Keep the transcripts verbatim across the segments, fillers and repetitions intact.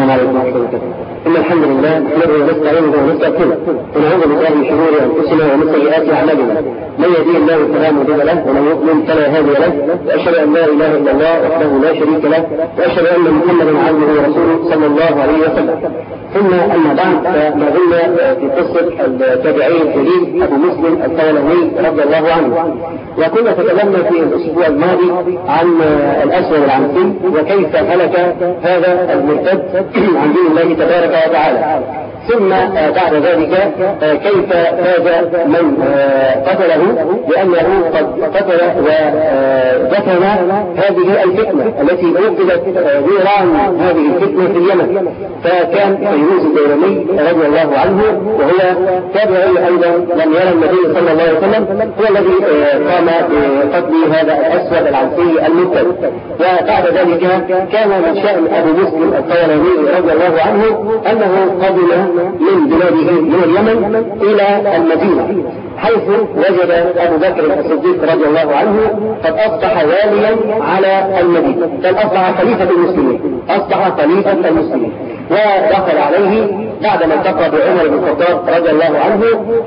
السلام عليكم ورحمة الله. إن الحمد لله نحمده ونستعينه ونستغفره ونعوذ بالله من شرور أنفسنا ومن سيئات أعمالنا. من يهديه الله فلا مضل له ومن يضلل فلا هادي له، وأشهد أن لا إله إلا الله وحده لا شريك له، وأشهد أن محمدا عبده ورسوله صلى الله عليه وسلم. ثم أما بعد، فما زلنا في قصة التابعي الجليل أبو مسلم الطولاني رضي الله عنه، وكنا تكلمنا في الأسبوع الماضي عن الأسود العنسي وكيف هلك هذا المرتد عن دين الله تبارك وتعالى، ثم بعد ذلك كيف فاز من قتله، لأنه قد قتل ودفن هذه الفتنة التي أوقدت نيران هذه الفتنة في اليمن. فكان فيروز الديلمي رضي الله عنه وهو تابعي أيضا لم يرى النبي صلى الله عليه وسلم، هو الذي قام بقتل هذا الأسود العنسي المرتد. وبعد ذلك كان من شأن أبو مسلم الطولاني رضي الله عنه أنه قبل من بلاده من اليمن إلى المدينة، حيث وجد أبو بكر الصديق رضي الله عنه قد أصبح واليا على المدينة، بل أصبح خليفة المسلمين، أصبح خليفة المسلمين. ودخل عليه بعدما التقى بعمر بن الخطاب رضي الله عنه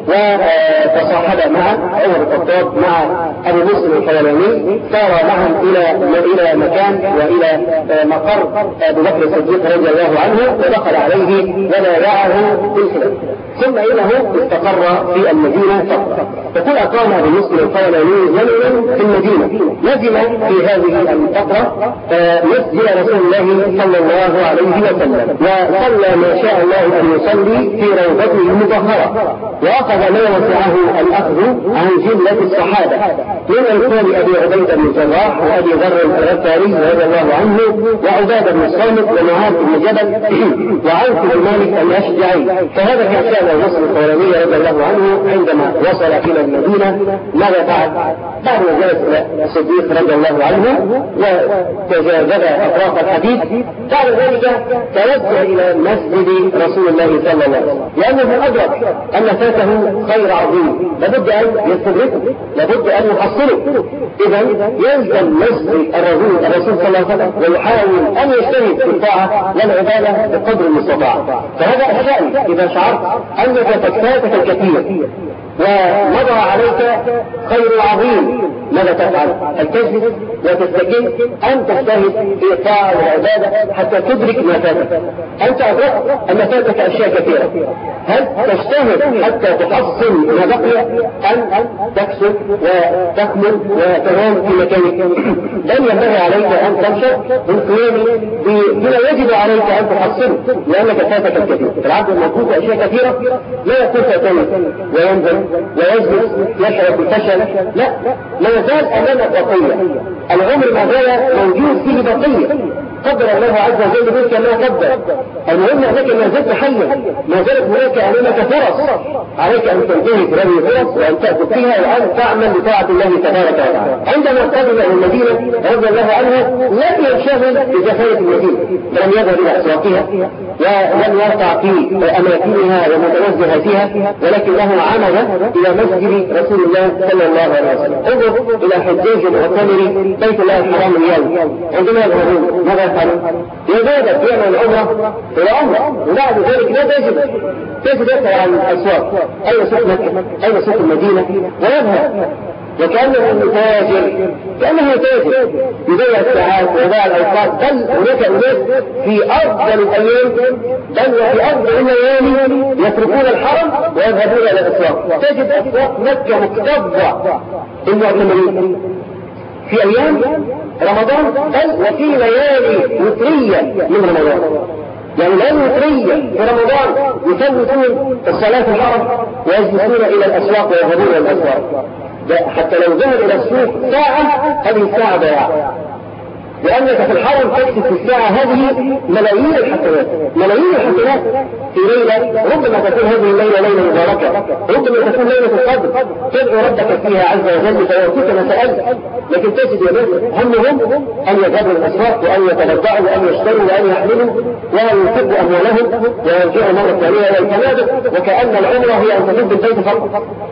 وتصاحب مع عمر بن الخطاب مع أبو مسلم الطولاني، سار معهم إلى إلى مكان وإلى مقر أبو بكر الصديق رضي الله عنه، ودخل عليه وبايعه بالإسلام، ثم إنه استقر في المدينة فترة. فقل أقام أبو مسلم الطولاني زمنا في المدينة، لزم في هذه الفترة مسجد رسول الله صلى الله عليه وسلم، وصلى ما شاء الله أن يصلي في روضته المطهرة، وأخذ ما وسعه الأخذ عن جلة الصحابة من أمثال أبي عبيدة بن الجراح وأبي ذر الغفاري رضي الله عنه وعبادة بن الصامت ومعاذ بن جبل وعوف بن مالك الأشجعي. فهذا كان شأن أبو مسلم الطولاني رضي الله عنه عندما وصل إلى المدينة. ماذا فعل؟ بعد ما جلس الصديق رضي الله عنه وتجاذب أطراف الحديث، بعد ذلك توجه إلى مسجد رسول الله صلى الله عليه وسلم، لأنه أدرك أن فاته خير عظيم لابد أن يستدركه، لابد أن يحصله. إذا يلزم مسجد الرسول الرسول صلى الله عليه وسلم ويحاول أن يجتهد في الطاعة والعبادة بقدر المستطاع. فهذا الشأن إذا شعرت أنك فاتك الكثير ومضى عليك خير عظيم، ماذا تفعل؟ هل تجلس وتستكين أم تجتهد في الطاعة والعبادة حتى تدرك ما فاتك؟ أنت أدركت أن فاتك أشياء كثيرة، هل تجتهد حتى تحصل ما بقي أم تكسب وتكمل وتنام في مكانك؟ لن ينبغي عليك أن تمشي بالقيام بما يجب عليك أن تحصله، لأنك فاتك الكثير. العبد الموجود أشياء كثيرة لا يكون فاتنه وينزل ويجلس يشعر بالفشل، لا، لا يزال أمامك بقية، العمر ما زال موجود فيه بقية، قدر الله عز وجل بك ما قدر. المهم أنك ما زلت حيا، ما زالت هناك أمامك فرص، عليك أن تنتهي هذه الفرص وأن تأخذ فيها وأن تعمل بطاعة الله تبارك وتعالى. عندما قدم إلى المدينة رضي الله عنه لم ينشغل بزخارف المدينة، لم يذهب إلى أسواقها ولم يرفع في أماكنها ومتنزه فيها، ولكنه عمل إلى مسجد رسول الله صلى الله عليه وسلم. انظر إلى حجاج المعتمر بيت الله الحرام اليوم، عندما يذهبون ماذا يفعلون؟ يذهب يعمل العمرة إلى عمرة، وبعد ذلك لا تجد تجد يسأل عن الأسواق، أين سوق مكة؟ أين سوق المدينة؟ ويذهب وكأنه تاجر، كأنه تاجر يضيع الساعات ويضيع الأوقات. بل هناك أناس في أفضل الأيام، بل وفي أفضل الليالي يتركون الحرم ويذهبون إلى الأسواق. تجد أسواق مكة مكتظة بالمعتمرين في أيام رمضان، بل وفي ليالي وترية من رمضان، يعني ليالي وترية في رمضان يفوتون الصلاة في الحرم ويجلسون إلى الأسواق ويذهبون إلى الأسواق. حتى لو ذهب إلى السوق ساعة، هذه الساعة ضياع، لأنك في الحرم تكسب في الساعة هذه ملايين الحسنات، ملايين الحسنات في ليلة. ربما تكون هذه الليلة ليلة مباركة، ربما تكون ليلة القدر تدعو ربك فيها عز وجل فيعطيك ما سألت، لكن تجد يا ناس همهم أن يذهبوا الأسواق وأن يتبضعوا وأن يشتروا وأن يحملوا وأن ينفقوا أموالهم ويرجعوا مرة ثانية إلى الفنادق، وكأن العمرة هي أن تجد البيت فقط.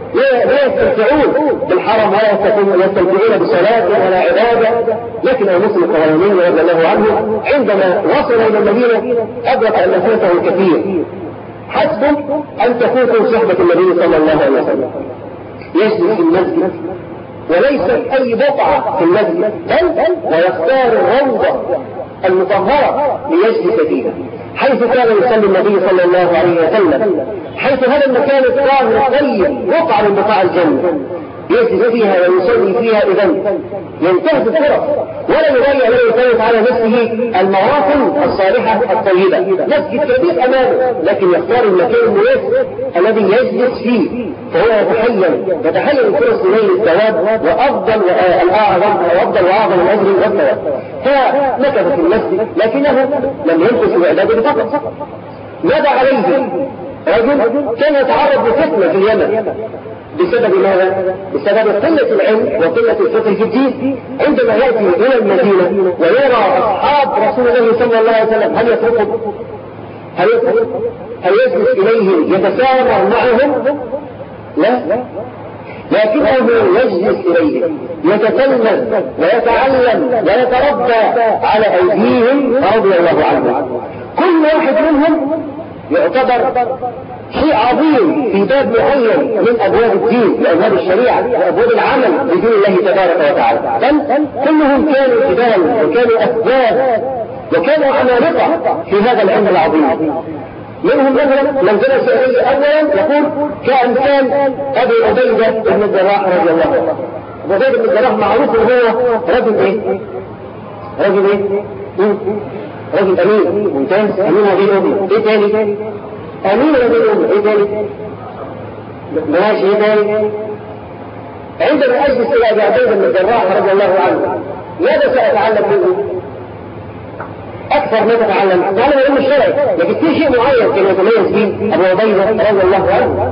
لا يستمتعون بالحرم ولا يستمتعون بصلاة ولا عبادة. لكن المسلم القوانين رضي الله عنه عندما وصل إلى المدينة أدرك أن فاته الكثير. حسب أن تفوتوا صحبة النبي صلى الله عليه وسلم. يجلس في المسجد وليست أي بقعة في المسجد، بل ويختار الروضة المطهرة ليجلس فيها، حيث كان يصلي النبي صلى الله عليه وسلم، حيث هذا المكان الطاهر الطيب وقع من بقاع الجنة، يجلس فيها ويصلي فيها. إذا ينتهز الفرص ولا يضيع ولا يفوت على نفسه المواطن الصالحة الطيبة. مسجد كبير أمامه لكن يختار المكان المناسب الذي يجلس فيه، فهو يتحين يتحين الفرص لنيل الثواب وأفضل والأعظم وأفضل وأعظم الأجر والثواب. فمكث في المسجد لكنه لم ينقص بعباده فقط. ماذا عليه؟ رجل كان يتعرض لفتنة في اليمن بسبب ماذا؟ بسبب قلة العلم وقلة الفقه في الدين. عندما يأتي إلى المدينة ويرى أصحاب رسول الله صلى الله عليه وسلم، هل يتركوا؟ هل يتركوا؟ هل يجلس إليهم يتسامر معهم؟ لا، لكنه يجلس إليهم يتتلمذ ويتعلم ويتربى على أيديهم رضي الله عنهم. كل واحد منهم يعتبر شيء عظيم في باب معين من أبواب الدين وأبواب الشريعة وأبواب العمل بدين الله تبارك وتعالى، بل كلهم كانوا جبال وكانوا أسباب وكانوا عمالقة في هذا العلم العظيم. منهم مثلا من جلس إليه أولا يقول كأمثال أبي عبيدة بن الجراح رضي الله عنه. أبو عبيدة بن الجراح معروف أنه هو رجل إيه؟ رجل إيه؟ رجل أمين ممتاز، أمين وبينهم. إيه تاني؟ أمين وبينهم. إيه تاني؟ ماشي. إيه تاني؟ عندما أجلس إلى أبي عبيدة بن الجراح رضي الله عنه، ماذا سأتعلم منه؟ أكثر ما تتعلم تعلم العلم الشرعي، لكن في شيء معين كان يتميز فيه أبو عبيدة رضي الله عنه،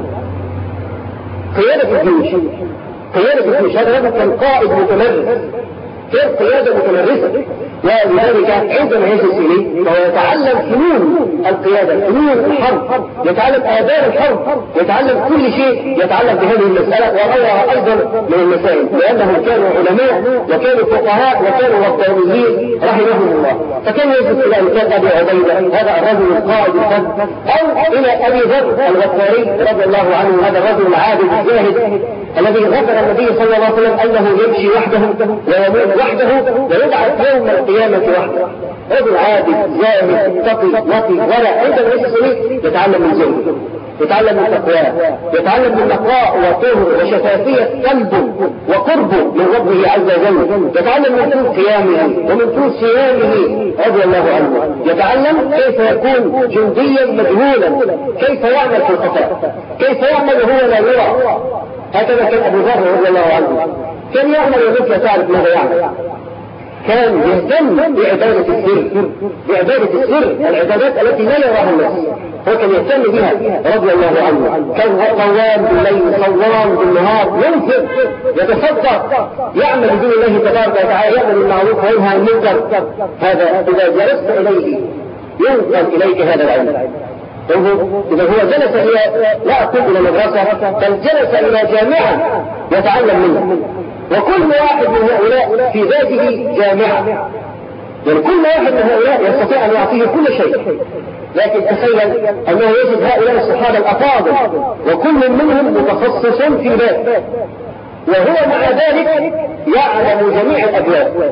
قيادة الجيوش. قيادة الجيوش هذا كان قائد متمرس، كان قيادة متمرسة، ولذلك عندما يجلس إليه فهو يتعلم فنون القيادة، فنون الحرب، يتعلم آداب الحرب، يتعلم كل شيء يتعلم بهذه المسألة وغيرها أيضا من المسائل، لأنهم كانوا علماء وكانوا فقهاء وكانوا ربانيين رحمهم الله. فكان يجلس إلى أمثال أبي عبيدة هذا الرجل القائد الفذ، أو إلى أبي ذر الغفاري رضي الله عنه، هذا الرجل العابد الزاهد الذي ذكر النبي صلى الله عليه وسلم أنه يمشي وحده ويموت وحده ويبعث يوم القيامة وحده. رجل عابد زاهد تقي نقي ورع، عندما يجلس إليه يتعلم من زهده، يتعلم من تقواه، يتعلم من نقاء وطهر وشفافية قلبه وقربه من ربه عز وجل، يتعلم من طول قيامه ومن طول صيامه رضي الله عنه، يتعلم كيف يكون جنديا مجهولا، كيف يعمل في الخفاء، كيف يعمل وهو لا يرى. هكذا كان أبو ذر رضي الله عنه، كان يعمل ومثل لا تعرف ماذا يعمل، كان يهتم بعبادة السر، بعبادة السر العبادات التي لا يراها الناس، هو كان يهتم بها رضي الله عنه. كان قوام بالليل صوام بالنهار، ينفق يتصدق، يعمل بدين الله تبارك وتعالى، يعمل المعروف وينهى عن المنكر. هذا إذا جلست إليه ينقل إليك هذا العلم. إذا هو جلس إلى لا أقول إلى مدرسة، بل جلس إلى جامعة يتعلم منه، وكل واحد من هؤلاء في ذاته جامعة، يعني كل واحد من هؤلاء يستطيع أن يعطيه كل شيء. لكن تخيل أنه يجد هؤلاء الصحابة الأفاضل وكل منهم متخصص في ذات، وهو مع ذلك يعلم جميع الأبواب،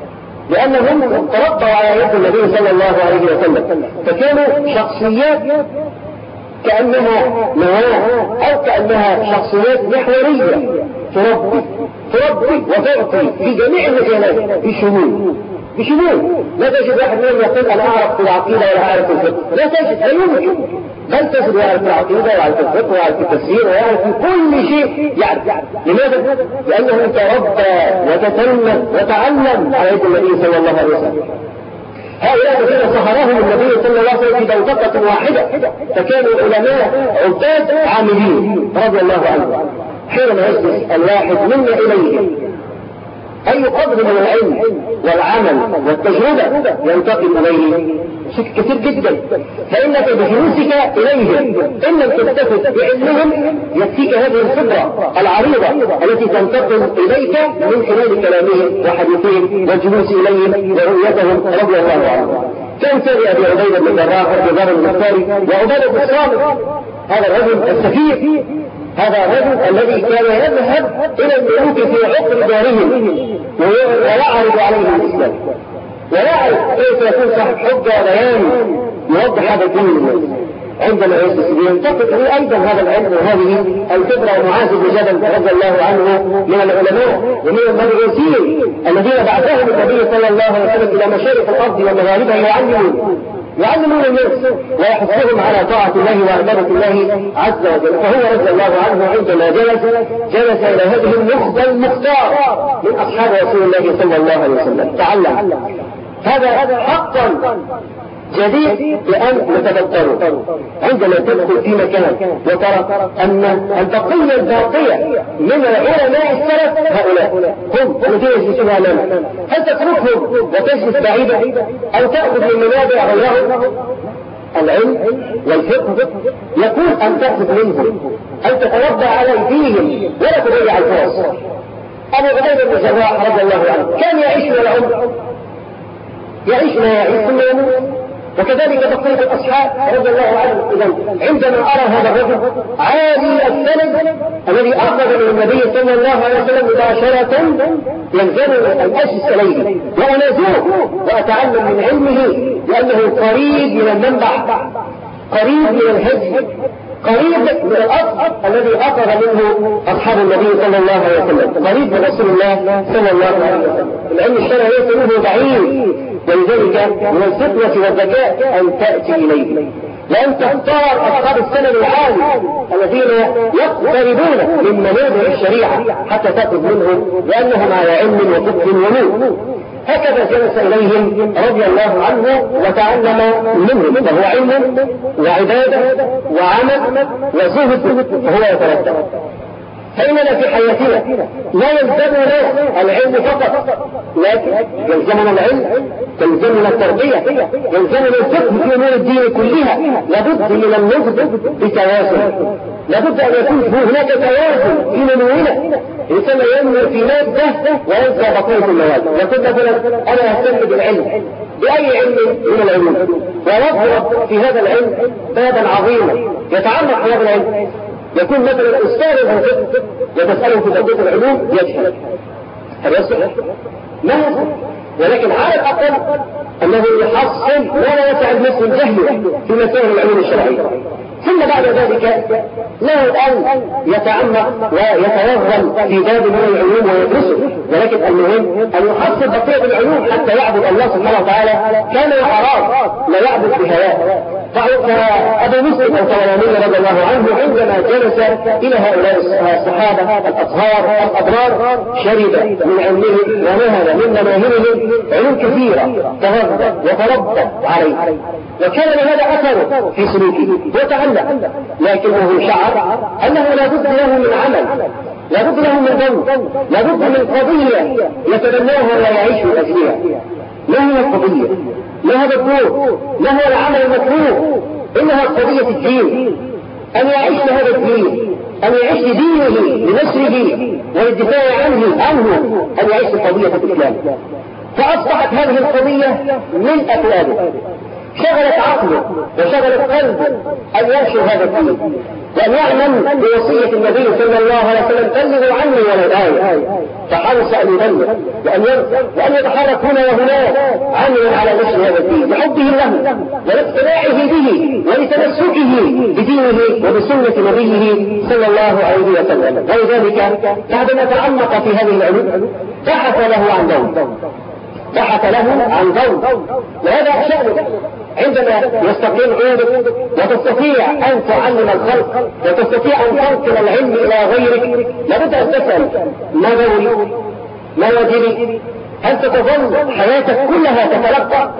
لأنهم تربوا على يد النبي صلى الله عليه وسلم، فكانوا شخصيات كأنها نواة أو كأنها شخصيات محورية تربي تربي وتعطي في جميع المجالات بشمول بشمول. لا تجد واحد منهم يقول أنا أعرف في العقيدة ولا أعرف في الفقه، لا تجد، لا يمكن، بل تجد يعرف في العقيدة ويعرف في الفقه ويعرف في التفسير ويعرف في كل شيء يعرف. لماذا؟ لأنه تربى وتتلمذ وتعلم على يد النبي صلى الله عليه وسلم. هؤلاء الذين صهرهم النبي صلى الله عليه وسلم في دوقة واحدة، فكانوا علماء عباد عاملين رضي الله عنهم. حينما يجلس الواحد منا إليه أي قدر من العلم والعمل والتجربة ينتقل إليه شيء كثير جدا، فإنك بجلوسك إليهم إن لم تستفد بعلمهم يكفيك هذه الخبرة العريضة التي تنتقل إليك من خلال كلامهم وحديثهم والجلوس إليهم ورؤيتهم رضي الله عنهم. كان سيدي أبي عبيدة بن جراح وأبي ذر المختاري وعبادة بن الصامت، هذا الرجل السفير، هذا الرجل الذي كان يذهب إلى الملوك في عقر دارهم ويعرض عليهم الإسلام ويعرف كيف يكون صاحب حجة وبيان يوضح هذا الدين للناس. عندما ينتقل له أيضا هذا العلم وهذه الخبرة. ومعاذ بن جبل رضي الله عنه من العلماء ومن المدرسين الذين بعثهم النبي صلى الله عليه وسلم إلى مشارق الأرض ومغاربها يعلمون يعلمون الناس ويحثهم على طاعة الله وعبادة الله عز وجل. فهو رضي الله عنه عندما جلس جلس إلى هذه النخبة المختار من أصحاب رسول الله صلى الله عليه وسلم. تعلم هذا حقا جديد بأن نتذكره عندما تدخل في مكان وترى أن البقية الباقية من العلماء السلف هؤلاء هم الذين يجلسون أمامك، هل تتركهم وتجلس بعيدا أو تأخذ من منابع غيرهم العلم والفقه؟ يكون أن تأخذ منهم، أن تتوضأ على أيديهم ولا تضيع الفرص. أبو عبيدة بن جراح رضي الله عنه كان يعيش من العمر، يعيش ما يعيش ثم يموت، وكذلك بقية الأصحاب رضي الله عنهم. إذن عندما أرى هذا الرجل عالي السند الذي أخذ من النبي صلى الله عليه وسلم مباشرة يلزمني أن أسس إليه وأنازوه وأتعلم من علمه، لأنه قريب من المنبع، قريب من الهدي، قريب من الأصل الذي أخذ منه أصحاب النبي صلى الله عليه وسلم، قريب من رسول الله صلى الله عليه وسلم. العلم الشرعي ليس منه بعيد، ولذلك من الفتنة والذكاء أن تأتي إليه، لأن تختار أصحاب السند العالي الذين يقتربون من منابع الشريعة حتى تأخذ منهم، لأنهم على علم وفقه ونور. هكذا جلس إليهم رضي الله عنه وتعلم منهم، فهو علم وعبادة وعمل وزهد وهو يتردد. فإننا في حياتنا لا يلزمنا العلم فقط، لكن يلزمنا العلم، يلزمنا التربية، يلزمنا الفقه في أمور الدين كلها. لابد من النضج بتوازن، لابد أن يكون هناك توازن في نمونا. الإنسان ينمو في مادة وينسى بقية المواد. يقول مثلا أنا أهتم بالعلم، بأي علم من العلوم، ويضرب في هذا العلم بابا عظيما يتعمق في هذا العلم. يكون مثلا أستاذ الفقه وتسأله في بقية العلوم يجهل، هل يصح؟ ما يصح، ولكن على الأقل أنه يحصل ولا يسع الناس من جهله في مسائل العلوم الشرعية. ثم بعد ذلك له أن يتعمق ويتوغل في باب من العلوم ويدرسه، ولكن المهم أن يحصل بقية العلوم حتى يعبد الله سبحانه وتعالى كما أراد، لا يعبد بهواه. فأبو مسلم الطولاني رضي الله عنه عندما جلس إلى هؤلاء الصحابة الأطهار الأبرار شرب من علمهم ونهل من مناهلهم علوم كثيرة، تغذى وتربى عليه، وكان هذا أثره في سلوكه وتعلم. لكنه شعر أنه لا بد له من عمل، لا بد له من ذنب، لا بد من قضية يتبناها ولا يعيش من أجلها. ما هي القضية؟ ما هذا الدور؟ ما هو العمل المطلوب؟ إنها قضية الدين، أن يعيش هذا الدين، أن يعيش دينه لنشره والدفاع عنه عنه أن يعيش قضية الإسلام. فأصبحت هذه القضية من أكلاده، شغلت عقله وشغلت قلبه أن ينشر هذا الدين، وأن يعلم بوصية النبي صلى الله عليه وسلم بلغوا عني ولو آية. فحرص أن يبلغ وأن وأن يتحرك هنا وهناك عملا على نشر هذا الدين لحبه له ولاقتناعه به ولتمسكه بدينه وبسنة نبيه صلى الله عليه وسلم. ولذلك بعدما تعمق في هذه العلوم بحث له عن دور، بحث له عن دور، وهذا شأنه. عندما يستقيم عودك وتستطيع أن تعلم الخلق وتستطيع أن تنقل العلم إلى غيرك، لابد أن تسأل ما دوري؟ ما واجبي؟ هل تتظل حياتك كلها تتلقى؟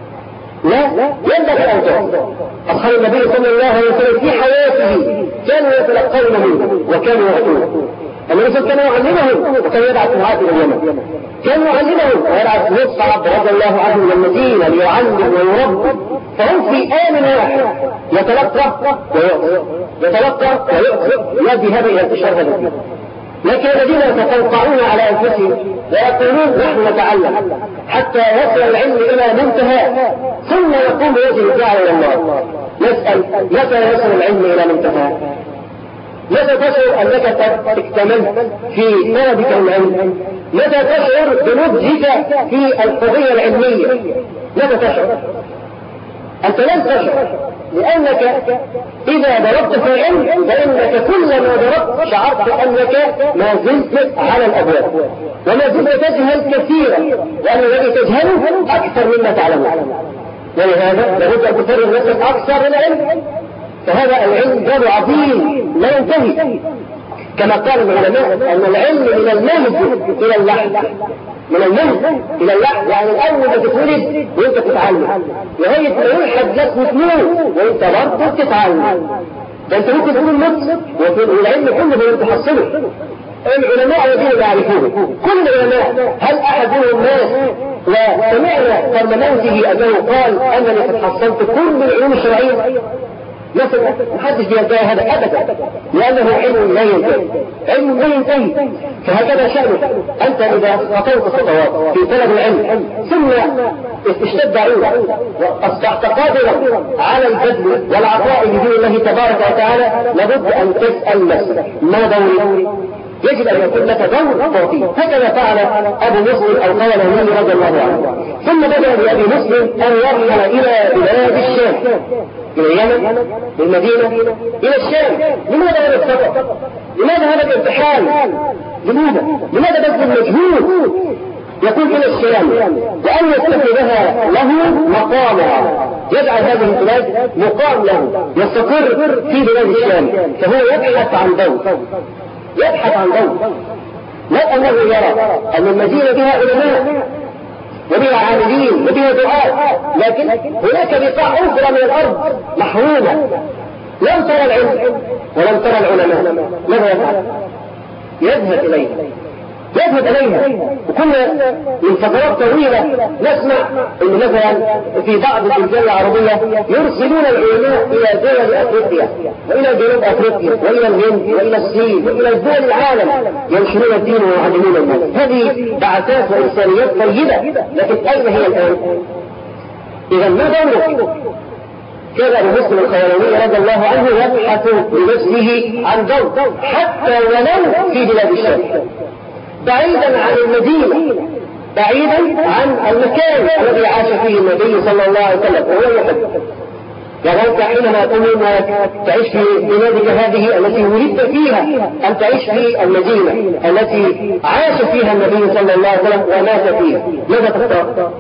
لا، ينبغي أن تعلم. أصحاب النبي صلى الله عليه وسلم في حياته كانوا يتلقون منه وكانوا يعطون. الرسول كان يعلمهم وكان يبعث معاذ الى اليمن، كان يعلمهم ويبعث مصعب رضي الله عنه من المدينه ليعلم ويربي، فهم في آن واحد يتلقى ويؤذي يتلقى ويؤذي يؤدي هذا الى انتشار هذا الدين. لكن الذين يتقوقعون على انفسهم ويقولون نحن نتعلم حتى يصل العلم الى منتهى ثم يقوم بوجه الدعوه الى الله. نسال متى يصل العلم الى منتهى؟ متى تشعر انك قد اكتملت في طلبك العلم؟ متى تشعر بنضجك في القضيه العلميه؟ متى تشعر؟ انت لن تشعر، لانك اذا ضربت في العلم فانك كلما ضربت شعرت انك ما زلت على الابواب وما زلت تجهل كثيرا، وان الذي تجهله اكثر مما تعلمه. ولهذا لابد ان تفرغ نفسك اكثر للعلم، فهذا العلم باب عظيم لا ينتهي. كما قال العلماء ان العلم من المهد الى اللحد، من المهد الى اللحد، يعني الاول بتتولد وانت تتعلم لغايه ما يلحد لك وتموت وانت برضه بتتعلم. ده انت ممكن تكون نص والعلم كله بتحصله. العلماء الذين يعرفونه كل العلماء، هل احد منهم مات وسمعنا قبل موته انه قال انني قد حصلت كل العلوم الشرعيه؟ مثلا محدش بيدعي هذا ابدا، لانه علم لا ينتهي، علم لا ينتهي. فهكذا شأنك انت اذا خطوت خطوات في طلب العلم ثم اشتد عينك واصبحت قادرا على البذل والعطاء بدين الله تبارك وتعالى، لابد ان تسال نفسك ما دوري؟ يجب ان يكون لك دور تعطيه. هكذا فعل ابو مسلم القولاني رضي الله عنه. ثم بدا لابي مسلم ان يرحل الى بلاد الشام، الى اليمن، للمدينه، الى الشام. لماذا هذا السفر؟ لماذا هذا الامتحان؟ لماذا؟ لماذا بذل المجهود؟ يكون الى الشام وان يتخذها له مقاما، يجعل هذه البلاد مقام له، يستقر في بلاد الشام، فهو يبحث عن دور، يبحث عن دور. لا انه يرى ان المدينه بها علماء وبها عاملين وبها دعاة، لكن هناك بقاع اخرى من الارض محرومه لم ترى العلم ولم ترى العلماء. ماذا يفعل؟ يذهب اليها يذهب اليها وكنا من فترات طويله نسمع ان مثلا في بعض البلدان العربيه يرسلون العلماء الى دول افريقيا والى جنوب افريقيا والى الهند والى الصين والى دول العالم ينشرون الدين ويعلمون الناس. هذه بعثات وانسانيات طيبه، لكن اين هي الان؟ اذا ما دورك؟ كان ابو مسلم الخولاني رضي الله عنه يبحث بنفسه عن دور حتى ولو في بلاد الشام، بعيدا عن المدينة، بعيدا عن المكان الذي عاش فيه النبي صلى الله عليه وسلم وهو يحب. يعني أنت حينما تقول أنك تعيش في بلادك هذه التي ولدت فيها، أن تعيش في المدينة التي عاش فيها النبي صلى الله عليه وسلم ومات فيها، ماذا تختار؟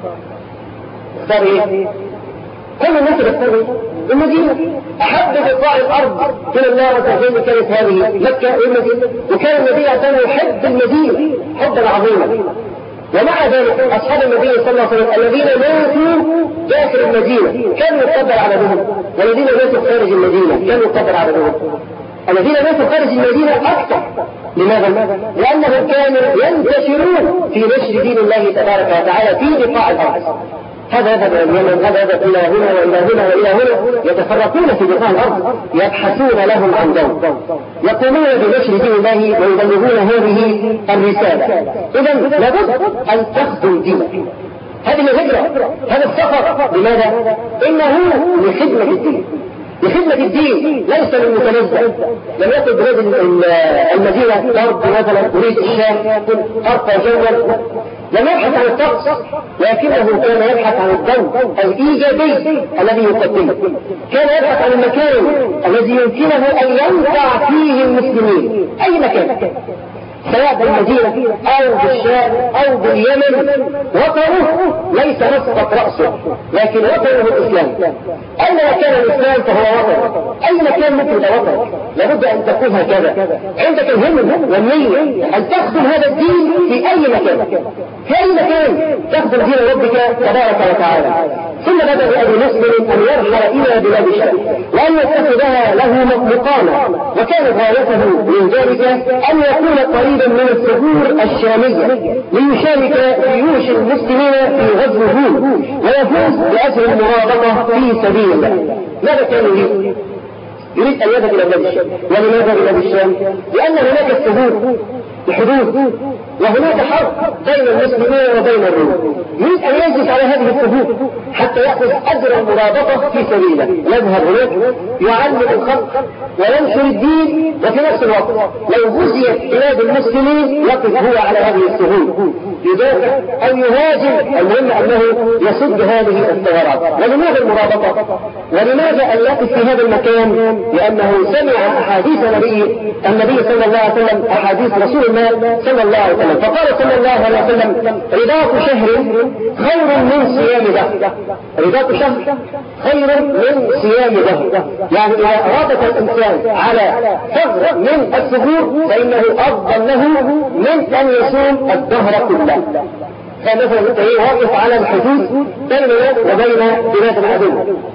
تختار إيه؟ كل الناس يختاروا المدينة. أحب بقاع الأرض إلى الله عز وجل كانت هذه مكة والمدينة، وكان النبي عليه الصلاة والسلام يحب المدينة حبا عظيما. ومع ذلك أصحاب النبي صلى الله عليه وسلم الذين ماتوا داخل المدينة كانوا يقدر عددهم، والذين ماتوا خارج المدينة كانوا يقدر عددهم. الذين ماتوا خارج المدينة أكثر. لماذا؟ لأنهم كانوا ينتشرون في نشر دين الله تبارك وتعالى في بقاع الأرض. هذا يذهب الى اليمن، هذا يذهب الى هنا والى هنا والى هنا، يتفرقون في بقاع الارض يبحثون لهم عن دور، يقومون بنشر دين الله ويبلغون هذه الرساله. اذا لابد ان تخدم دينك. هذه الهجره، هذا السفر، لماذا؟ انه لخدمه الدين، لخدمة الدين ليس للمتنزه. لم يكن بلاد المدينة الأرض مثلا أريد الشام أرقى جوا، لم يبحث عن الطقس، لكنه كان يبحث عن الدور الإيجابي الذي يقدمه، كان يبحث عن المكان الذي يمكنه أن ينفع فيه المسلمين، أي مكان سواء بالمدينة أو بالشام أو باليمن. وطنه ليس نسقط رأسه، لكن وطنه الإسلام. أين مكان الإسلام فهو وطن، أي مكان مثل ده وطن. لابد أن تكون هكذا عندك الهمة والنية أن تخدم هذا الدين في أي مكان، في أي مكان تخدم دين ربك تبارك وتعالى. ثم بدأ أبو مسلم أن يرحل إلى إلى بلاد الشام وأن يتخذها له مقاما، وكانت غايته من ذلك أن يكون قريبا من الثغور الشامية ليشارك جيوش المسلمين في غزو هود ويفوز بأجر المرابطة في سبيل الله. ماذا كان يريد؟ يريد أن يذهب إلى بلاد الشام. ولماذا بلاد الشام؟ لأن هناك الثغور الحدود وهناك حرب بين المسلمين وبين الروم، يريد أن يجلس على هذه الحدود حتى يأخذ أجر المرابطة في سبيله، يذهب هناك يعلم الخلق وينشر الدين، وفي نفس الوقت لو غزيت بلاد المسلمين يقف هو على هذه الثغور يدافع أو يهاجم، المهم أنه يسد هذه الثغرات. ولماذا المرابطة؟ ولماذا أن يقف في هذا المكان؟ لأنه سمع أحاديث النبي النبي صلى الله عليه وسلم، أحاديث رسول الله صلى الله عليه وسلم، فقال صلى الله عليه وسلم: رباط شهر خير من صيام دهر. رباط شهر خير من صيام دهر، يعني إذا رابط الإنسان على ثغر من الثغور فإنه أفضل له من أن يصوم الدهر كله. فمثلا انت ايه واقف على الحدود بيننا وبين بلاد العدو،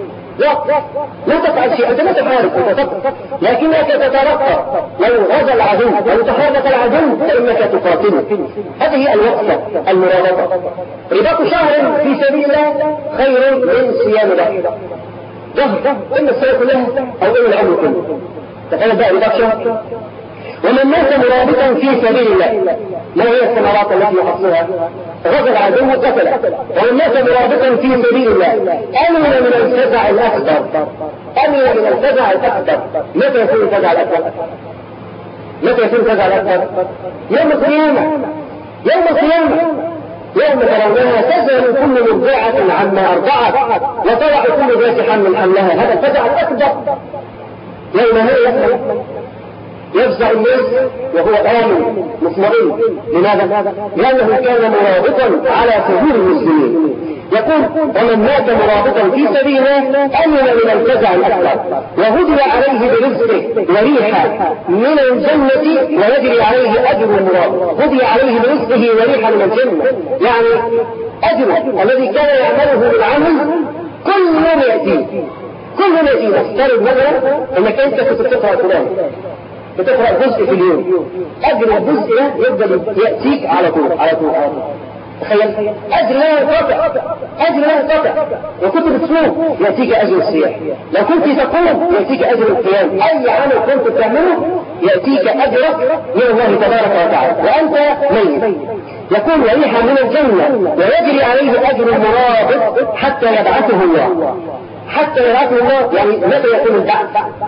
لا تفعل شيء، انت لا تحارب، لكنك تترقى. لو غزا العدو لو تحارب العدو فانك تقاتله. هذه الوقفه المرابطه. رباط شهر في سبيل الله خير من صيام دهر. دهر اما السنه كلها او اما العمر كله. تخيل بقى رباط شهر. ومن مات مرابطا في سبيل الله، ما هي الثمرات التي يحصلها؟ غزا العدو قتله. ومن مات مرابطا في سبيل الله امن من الفزع الاكبر. امن من الفزع الاكبر. متى يكون الفزع الاكبر؟ متى يكون الفزع الاكبر؟ يوم القيامه. يوم القيامه يوم ترونها تذهل كل مرضعه عما ارضعت وتضع كل ذات حمل حملها. هذا الفزع الاكبر. يوم هي يفزع الناس وهو آمن مطمئن. لماذا؟ لأنه كان مرابطا على ثغور المسلمين. يقول: ومن مات مرابطا في سبيله أمن من الفزع الأكبر وهدي عليه برزقه وريحة من الجنة ويجري عليه أجر المرابط. هدي عليه برزقه وريحة من الجنة، يعني أجره الذي كان يعمله بالعمل كل يوم يأتيه. كل يوم يأتيه. نفترض مثلا أنك أنت كنت تقرأ القرآن، بتقرأ جزء في اليوم، أجر الجزء ده يفضل يأتيك على طول على طول على طول. تخيل، أجر لا ينقطع، أجر لا ينقطع. لو كنت بتصوم يأتيك أجر الصيام، لو كنت تقوم يأتيك أجر القيام، أي عمل كنت تعمله يأتيك أجرك من الله تبارك وتعالى وأنت ميت. يكون وريحا من الجنة ويجري عليه أجر المرابط حتى يبعثه الله. حتى يبعثه الله، يعني متى يكون البعث؟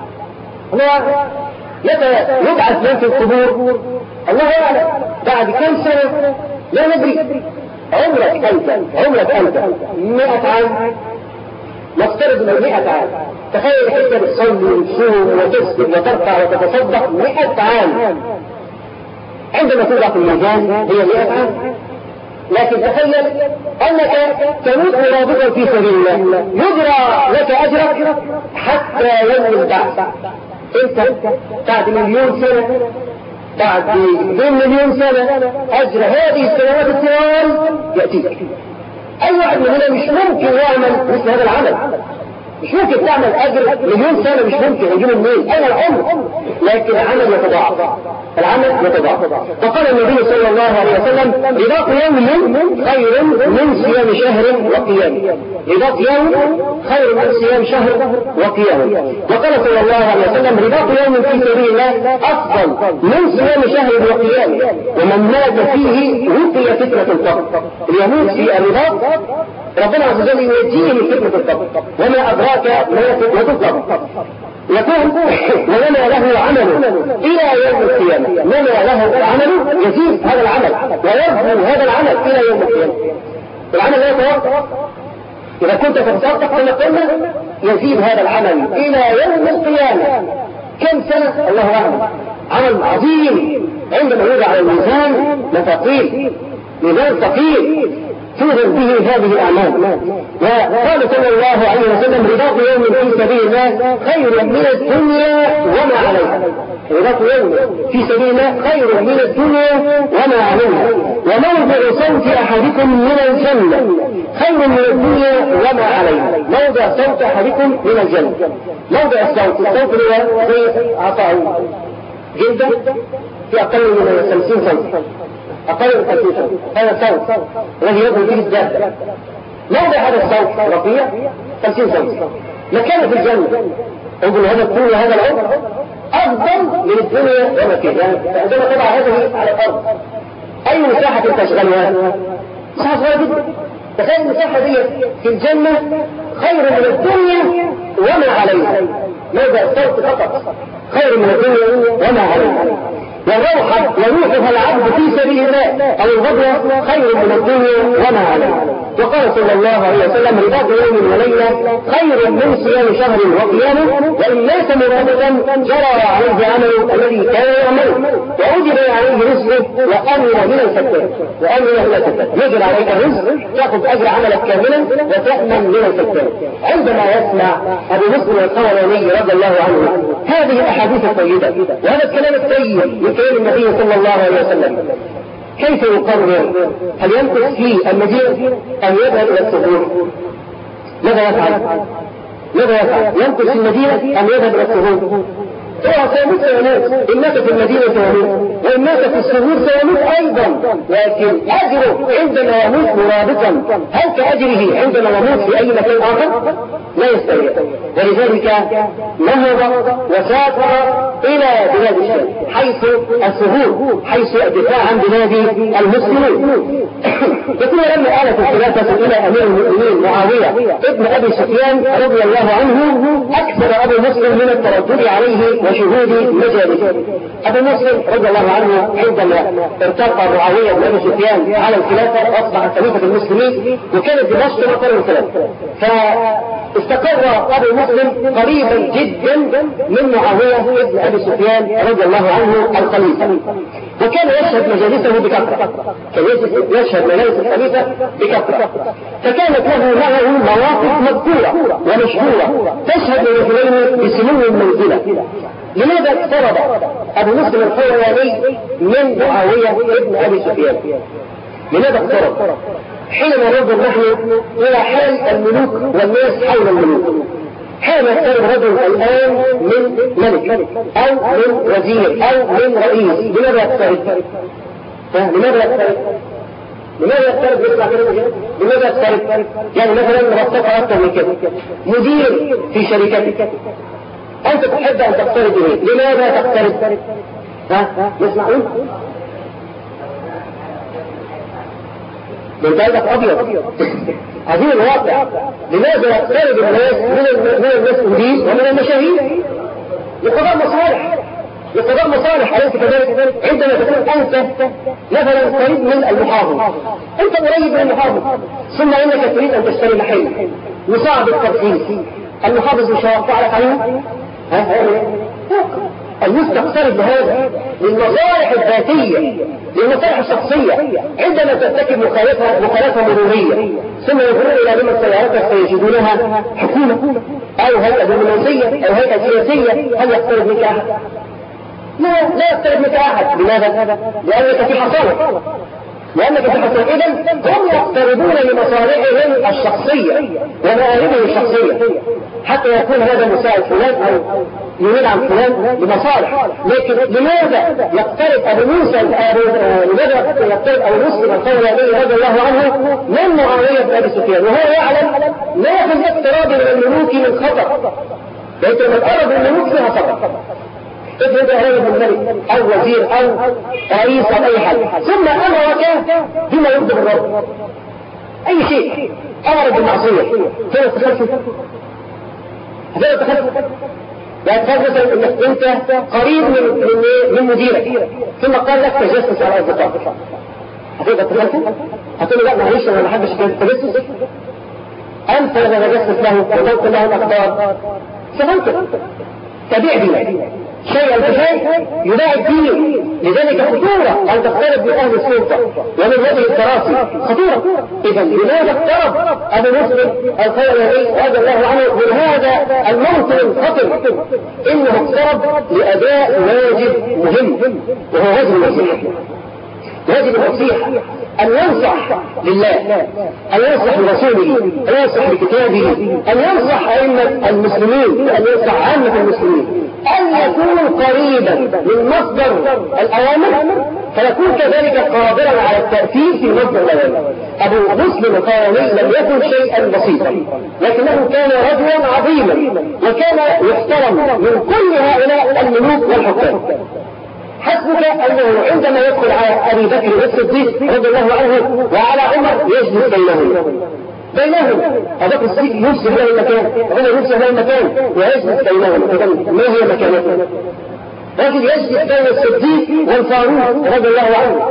الله متى يبعث من في القبور؟ الله يعلم. بعد كم سنة لا ندري. عمرك أنت عمرك أنت مئة عام، نفترض من مئة عام. تخيل أنت بتصلي وتصوم وتسجد وترفع وتتصدق مئة عام. عندما توضع في الميزان هي مئة عام. لكن تخيل أنك تموت مرابطا في سبيل الله، يجرى لك أجرك حتى يوم البعث. انت بعد مليون سنة، بعد اثنين مليون سنة، اجر هذه السنوات الطوال يأتيك. اي واحد مننا مش ممكن يعمل مثل هذا العمل. مش ممكن تعمل اجر مليون سنة، مش ممكن يجيب منين؟ اين العمر؟ لكن العمل يتضاعف، العمل يتضاعف. وقال النبي صلى الله عليه وسلم: رباط يوم خير من صيام شهر وقيام. رباط يوم خير من صيام شهر وقيام. وقال صلى الله عليه وسلم: رباط يوم في سبيل الله افضل من صيام شهر وقيام، ومن مات فيه وقي فتنة القبر. يموت في الرباط ربنا عز وجل ينجيه من فتنة القبر. وما أدراك ما فتنة القبر؟ يكون ولنا له عمل إلى يوم القيامة. لنا له عمل يزيد هذا العمل ويرجو هذا العمل إلى يوم القيامة. العمل لا يتوقف. إذا كنت تتصدق كما قلنا يزيد هذا العمل إلى يوم القيامة. كم سنة؟ الله أعلم. عمل عظيم عندما يوضع على الميزان مثقيل، ميزان ثقيل توزن به هذه الأعمال. وقال صلى الله عليه وسلم: رباط يوم في سبيل الله خير من الدنيا وما عليها. وذات يوم في سبيل الله خير من الدنيا وما عليها، وموضع صوت أحدكم من الجنة خير من الدنيا وما عليها. موضع صوت أحدكم من الجنة، موضع الصوت، الصوت هو زي عصا جلدة في أقل من خمسين صوت، أقل من خمسين صوت، هذا صوت الذي يظهر به الذات. موضع هذا الصوت رفيع خمسين صوت، مكانه في الجنة. انظر هذا الدنيا هذا العمر أفضل من الدنيا وما فيها. يعني عندما تضع هذه على الأرض أي مساحة تشغلها؟ مساحة صغيرة جدا. تخيل المساحة دي في الجنة خير من الدنيا وما عليها. موضع الصوت فقط خير من الدنيا وما عليها. والروحة يروحها العبد في سبيل الله أو الغدوة خير من الدنيا وما عليها. وقال صلى الله عليه وسلم رباط يوم وليلة خير من صيام شهر وقيامه، وإن مات مرابطا جرى عليه عمله الذي كان يعمله وأوجب عليه رزقه وأمن من الفتاة وأمن من الفتاة. يجب عليك الرزق تأخذ أجر عملك كاملا وتأمن من الفتاة. عندما يسمع أبو مسلم الخولاني رضي الله عنه هذه الأحاديث الطيبة وهذا الكلام الطيب من كلام النبي صلى الله عليه وسلم، كيف يقرر؟ هل يمكث في المدينة أم يذهب إلى السجون؟ ماذا يفعل؟ ماذا يفعل؟ يمكث في المدينة أم يذهب إلى السجون؟ هو سيموت سيموت، إن مات في المدينة سيموت، وإن مات في السجون سيموت أيضا، لكن أجره عندما يموت مرابطا هل كأجره عندما يموت في أي مكان آخر؟ لا يستوي. ولذلك نهض وسافر إلى بلاد الشام حيث السهول، حيث الدفاع عن بلاد المسلمين. يقول لما آلت الخلافة إلى أمير المؤمنين معاوية ابن أبي سفيان رضي الله عنه أكثر أبو مسلم من التردد عليه وشهود مجالسه. أبو مسلم رضي الله عنه عندما ارتقى معاوية بن أبي سفيان على الخلافة أصبح خليفة المسلمين، وكانت دمشق مقر الخلافة، فاستقر أبو مسلم قريبا جدا من معاوية ابن أبي سفيان رضي الله عنه الخليفة، وكان يشهد مجالسه بكثرة، كان يشهد مجالس الخليفة بكثرة، فكانت له معه مواقف مذكورة ومشهورة تشهد لرجلين بسمو المنزلة. لماذا اقترب أبو مسلم الخولاني من معاوية ابن أبي سفيان؟ لماذا اقترب؟ حينما ننظر نحن إلى حال الملوك والناس حول الملوك، حين يقترب رجل الآن من ملك أو من وزير أو من رئيس، لماذا يقترب؟ لماذا يقترب؟ لماذا يقترب يطلع كده؟ لماذا يقترب؟ يعني مثلا مرتبة أكثر من كده، مدير في شركتك، أنت تحب أن تقترب إليه، لماذا تقترب؟ ها؟ يسمعون؟ من قلبك أبيض. هذه الواقع. لماذا يقترب الناس من المسؤولين ومن المشاهير؟ لقضاء مصالح، لقضاء مصالح. أليس كذلك؟ عندما تكون أنت مثلا قريب من المحافظ، أنت قريب من المحافظ، ثم إنك تريد أن تشتري محل وصعب الترخيص، المحافظ مش هيوقع لك عليه؟ ها؟ المستقصد بهذا للمصالح الذاتية، للمصالح الشخصية. عندما ترتكب مخالفة مخالفة مرورية ثم ينظرون إلى لما السيارات سيجدونها حكومة أو هيئة دبلوماسية أو هيئة سياسية، هل يقترب منك أحد؟ لا، لا يقترب منك أحد. لماذا؟ لأنك في حصانة، لأنك في حصانة. إذن هم يقتربون لمصالحهم الشخصية ومآربهم الشخصية، حتى يكون هذا مساعد فلان أو يريد عن فلان بمصالح. لكن لماذا يقترب أبو موسى لماذا يقترب أبو مسلم الخولاني رضي الله عنه من معاوية بن أبي سفيان وهو يعلم ما في الاقتراب من الملوك من خطر؟ لأن من قرب الملوك فيها خطر. افرض قريب من ملك أو وزير أو رئيس أو أي حاجة ثم أمرك بما يغضب الرب، أي شيء أمر بالمعصية، كيف تخلص؟ كيف تخلص؟ يعني تخيل مثلا انك انت قريب من من, من مديرك ثم قال لك تجسس على اصدقائك، هتقدر تخلصه؟ هتقول له لا معلش انا ما بحبش التجسس، انت اذا تجسس له وقلت له الاخبار سهلت تبيع بيه شيئا بشيء يباع الدين. لذلك خطورة أن تقترب من أهل السلطة ومن هذه الكراسي، خطورة. إذا لماذا اقترب أبو مسلم الخولاني رضي الله عنه من هذا الموقف موطن خطر إنه اقترب لأداء واجب مهم، وهو واجب النصيحة. واجب النصيحة أن ينصح لله، أن ينصح لرسوله، أن ينصح لكتابه، أن ينصح أئمة المسلمين، أن ينصح عامة المسلمين، أن يكون قريبا من مصدر الأوامر فيكون كذلك قادرا على التأثير في مصدر الأوامر. أبو مسلم الخولاني لم يكن شيئا بسيطا، لكنه كان رجلا عظيما، وكان يحترم من كل هؤلاء الملوك والحكام. حسبك أنه عندما يدخل على أبي بكر الصديق رضي الله عنه وعلى عمر يجلس بينهم بينهم أبو بكر الصديق يفسح له المكان، عمر يفسح له المكان ويجلس بينهم. ما هي مكانته؟ رجل يجلس بين الصديق والفاروق رضي الله عنه،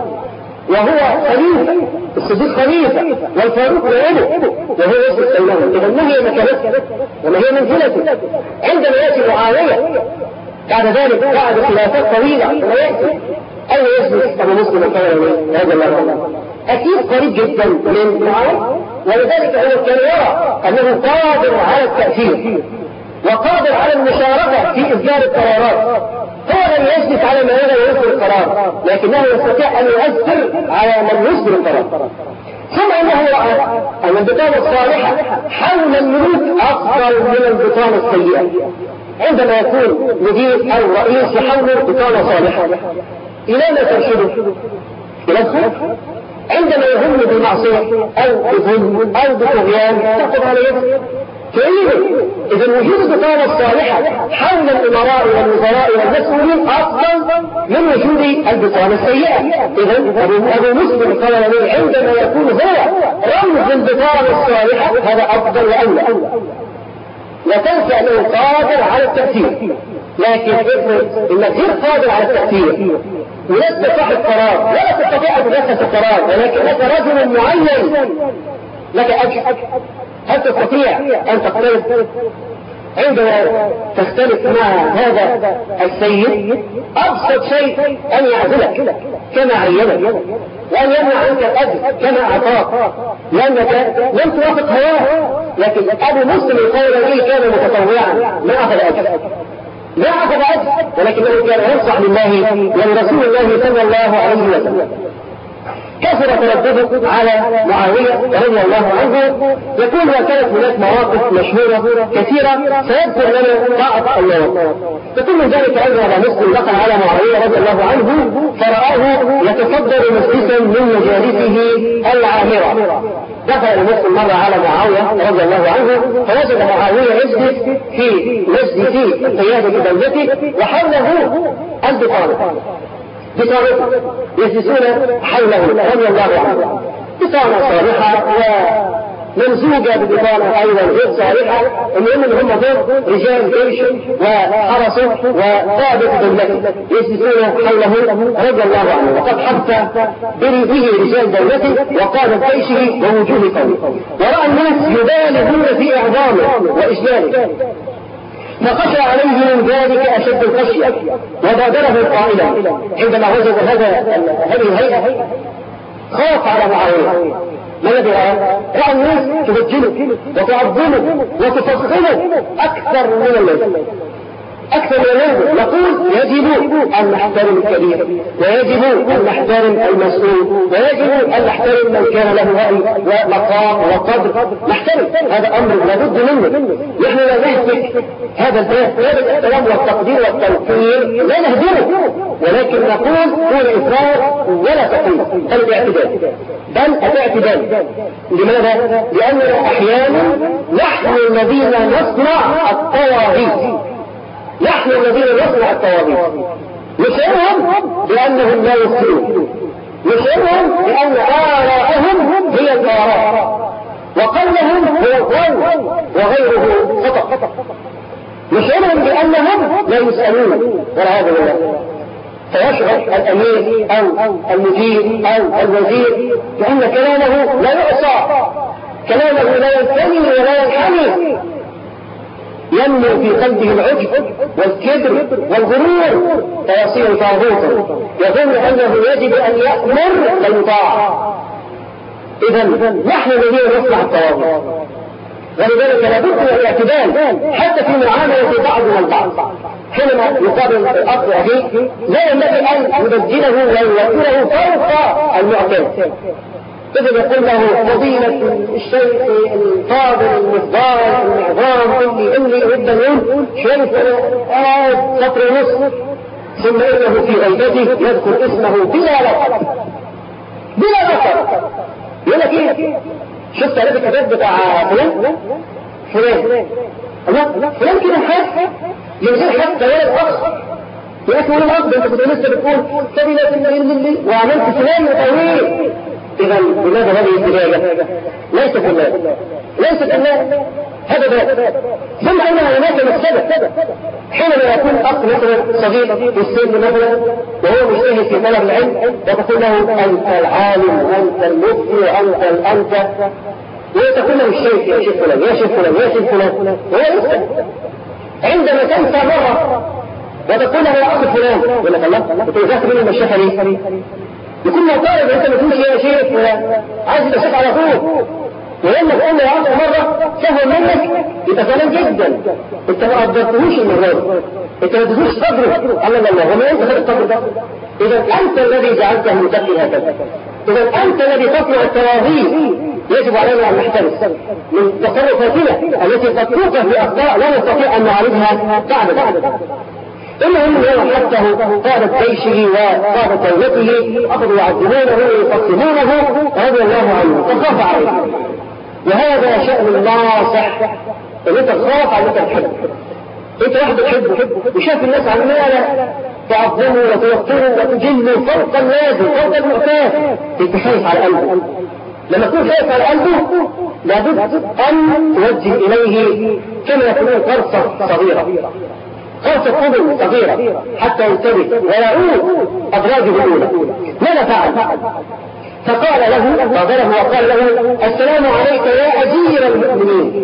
وهو خليفة، الصديق خليفة والفاروق نائبه، وهو يجلس بينهم. إذا ما هي مكانته وما هي منزلته؟ عندما يأتي معاوية بعد ذلك بعد خلافات طويلة ثم يأتي أين يجلس أبو مسلم الخولاني رضي الله عنه؟ أكيد قريب جدا من معاوية، ولذلك هو كان يرى أنه قادر على التأثير وقادر على المشاركة في إصدار القرارات. هو لم يجلس على ما يرى ويصدر القرار، لكنه يستطيع أن يؤثر على من يصدر القرار. ثم أنه رأى أن البطانة الصالحة حول الملوك أفضل من البطانة السيئة. عندما يكون مدير أو رئيس يحول بطانة صالحة إلى ما ترشده؟ إلى الخير. عندما يهم بالمعصية أو بظلم أو بطغيان تأخذ على يده كريمة. إذا وجود البطانة الصالحة حول الإمراء والوزراء والمسؤولين أفضل من وجود البطانة السيئة. إذا أبو مسلم الخولاني عندما يكون هو رمز البطانة الصالحة هذا أفضل وأولى. لا تنسى أنه قادر على التأثير، لكن افرض أنك غير قادر على التأثير ولست صاحب قرار ولا تستطيع أن تنفذ القرار، ولكن لك رجل معين لك أجل، هل تستطيع أن تختلف؟ عندما تختلف مع هذا السيد أبسط شيء أن يعزلك كما عينك، وأن يمنع عنك الأجر كما أعطاك، لأنك لم توافق هواه. لكن أبو مسلم الخولاني كان متطوعا ما أخذ أجر، ما أخذ أجر، ولكنه كان ينصح لله ولرسول الله صلى الله عليه وسلم. كثر تردده على معاوية رضي الله عنه، يقول وكانت هناك مواقف مشهورة كثيرة سيذكر لنا بعض المواقف. يقول من ذلك أن أبا مسلم دخل على معاوية رضي الله عنه فرآه يتصدر مجلسا من مجالسه العامرة. دخل مسلم مرة على معاوية رضي الله عنه فوجد معاوية يجلس في مجلس قيادة دولته وحوله البطانة بطانته يجلسون حوله رضي الله عنه. بطانة صالحة وممزوجة ببطانة أيضا غير صالحة، المهم ان هم دول رجال جيش وحرسه وقادة دولته يجلسون حوله رضي الله عنه، وقد حبت به رجال دولته وقادة جيشه ووجوه قومه، ورأى الناس يبالغون في إعظامه وإجلاله، فخشى عليه من ذلك أشد الخشية وبادره قائلا عندما وجد هذا هذه الهيئة خاف على معاوية. ما الذي رأى؟ رأى الناس تبجله وتعظمه وتفخمه أكثر من اللازم، أكثر من اللازم. نقول يجب أن نحترم الكبير، ويجب أن نحترم المسؤول، ويجب أن نحترم من كان له رأي ومقام وقدر، نحترم، هذا أمر لابد منه. نحن لا نهتك هذا الباب، هذا الاحترام والتقدير والتوقير لا نهدره، ولكن نقول دون إفراط ولا تقييد، بل الاعتدال، بل الاعتدال. لماذا؟ لأننا أحيانا نحن الذين نصنع الطواغيت، نحن الذين نصنع الطواغيت، نشعرهم بأنهم لا يخطئون، نشعرهم بأن آراءهم هي الآراء وقولهم هو القول وغيره خطأ، نشعرهم بأنهم لا يسألون والعياذ بالله. فيشعر الأمير أو المدير أو الوزير بأن كلامه لا يعصى، كلامه لا ينتمي ولا ينحني، ينمو في قلبه العجب والكبر والغرور فيصير طاغوتا، يظن أنه يجب أن يأمر فيطاع. إذا نحن الذين نصنع الطواغيت، ولذلك لابد من الاعتدال حتى في معاملة بعضنا البعض. حينما يقابل الأخ أخيه لا ينبغي أن يبدله ويوكله فوق المعتاد. إذا يقول له فضيلة الشيخ الفاضل المفضال المعظام اللي اللي يريد اليوم شوية آه سطر ونصف، ثم إنه في غيبته يذكر اسمه بلا لقب بلا لقب. يقول لك إيه؟ شفت هذا الكتاب بتاع فلان؟ فلان الله فلان كده حاس من غير حتى ولا أخ. يا أخي ولا أخ، أنت كنت لسه بتقول فضيلة اللي وعملت فلان طويل. إذا لماذا هذه الدجاجة؟ ليست الله، ليست الله هذا. ثم أن هناك مكسبة حينما يكون أخ مثلا صغير في السن مثلا وهو مجتهد في طلب العلم وتقول له أنت العالم أنت المفتي أنت الأنت، وتقول له الشيخ يا شيخ فلان يا شيخ فلان يا شيخ فلان، وهو يسأل. عندما تنسى مرة وتقول له يا أخ فلان يقول لك الله وتذكر منه المشيخة ليه؟ يكون طالب انت ما تقولش يا شيخ عايز يبقى شيخ على طول، ولما تقول له يا عم مره سهل منك يبقى كلام جدا. انت ما قدرتهوش المره دي، انت ما تدوش صدره. الله الله وما انت خد الصدر ده. اذا انت الذي جعلته يكفي هكذا. اذا انت الذي تطلع التواضيع. يجب علينا ان نحترس من تصرفاتنا التي قد توقع باخطاء لا نستطيع ان نعالجها بعد بعد المهم هو حتى قادة جيشه وقادة دولته أخذوا يعذبونه ويقسمونه رضي الله عنه فخاف عليه. وهذا شأن الناصح ان انت تخاف على انت تحبه. انت واحد تحبه وشاف الناس عمالة تعظمه وتوقره وتجله فوق اللازم فوق المعتاد، انت خايف على قلبه. لما تكون خايف على قلبه لابد ان توجه اليه كما يكون فرصة صغيرة فرصة قبل صغيرة حتى ينتبه ويعود أدراجه الأولى. ماذا فعل؟ فقال له فضره وقال له السلام عليك يا أجير المؤمنين.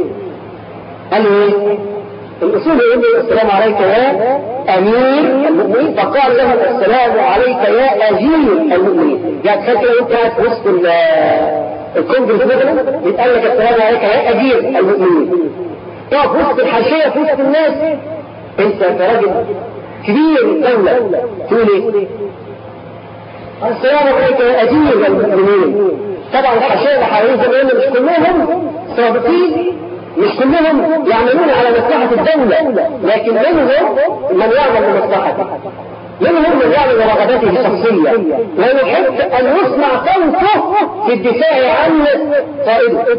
قال له ايه؟ الأصول يقول له السلام عليك يا أمير المؤمنين، فقال له السلام عليك يا أجير المؤمنين. يعني تخيل كده انت قاعد في وسط الكونجرس مثلا يتقال لك السلام عليك يا أجير المؤمنين، تقف وسط الحاشية في وسط الناس انت كراجل كبير الدولة تقول ايه؟ السلام عليك يا أجير المؤمنين. طبعا الحاشية اللي حوالين زمان مش كلهم صادقين، مش كلهم يعملون على مصلحة الدولة، لكن منهم من يعمل لمصلحته، منهم من يعمل لرغباته الشخصية ويحب أن يسمع صوته في الدفاع عن قائده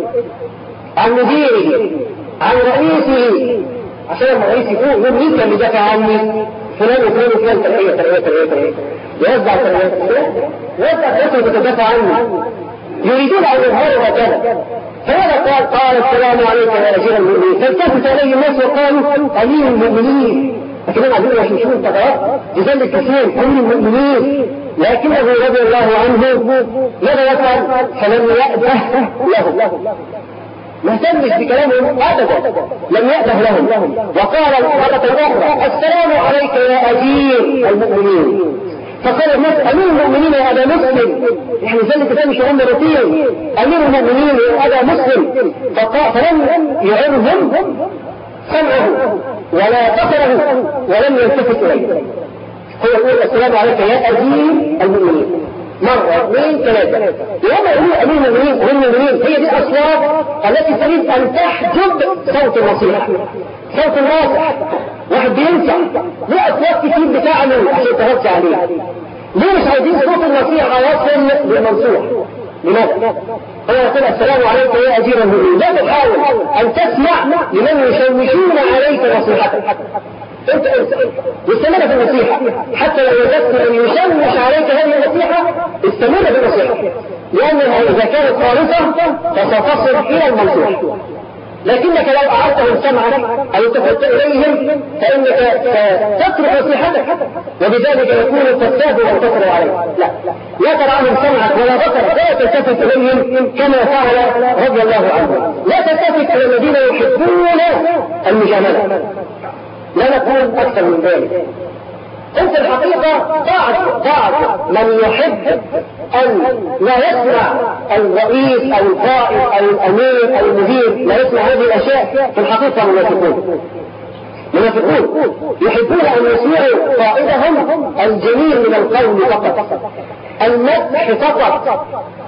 عن مديره عن رئيسه. عشان الرئيس يقول يوم مين كان بيدافع عني؟ فلان وفلان وفلان ترقية ترقية ترقية ترقية يوزع ترقية يوزع ترقية وتدافع عني، يريدون أن يظهروا هكذا. فهذا قال قال السلام عليك يا أجير المؤمنين، فالتفت إليه الناس وقالوا أمير المؤمنين، لكنهم عايزين يشوفون التغيرات لذلك كثير أمير المؤمنين. لكنه رضي الله عنه ماذا يفعل؟ فلم يأبه له، ما اهتمش بكلامهم ابدا، لم يأبه لهم. وقال مرة أخرى السلام عليك يا أجير المؤمنين. فقال الناس أمير المؤمنين يا أبا مسلم، يعني ذلك ده مش هم مرتين أمير المؤمنين يا أبا مسلم. فلم يعرهم سمعه ولا بصره ولم يلتفت إليه. هو يقول السلام عليك يا أجير المؤمنين مرة اثنين ثلاثة. وهم يقولوا أمير المؤمنين أمير المؤمنين هي دي الأصوات التي تريد أن تحجب صوت النصيحة صوت الناصح. واحد بينصح ليه أصوات كتير بتعمل عشان ترد عليه، ليه مش عايزين صوت النصيحة يصل للمنصوح؟ لماذا؟ هو يقول السلام عليك يا أجير المؤمنين، لا تحاول أن تسمع لمن يشوشون عليك نصيحتك. انت استمر في النصيحة حتى لو وجدت ان يشوش عليك هذه النصيحة استمر في النصيحة، لانها اذا كانت خالصة فستصل الى المنصوح. لكنك لو اعدتهم سمعك او التفت اليهم فانك تترك نصيحتك، وبذلك يكون الفساد منتصر عليك. لا لا ترى عنهم سمعك ولا بصرك ولا تلتفت اليهم كما فعل رضي الله عنه. لا تلتفت الى الذين يحبون المجاملة، لا نقول أكثر من ذلك. انت الحقيقة بعض بعض من يحب ان لا يسمع الرئيس او القائد او الامير او المدير لا يسمع هذه الاشياء، في الحقيقة منافقون منافقون يحبون ان يسمعوا قائدهم الجميل من القول فقط، المدح فقط.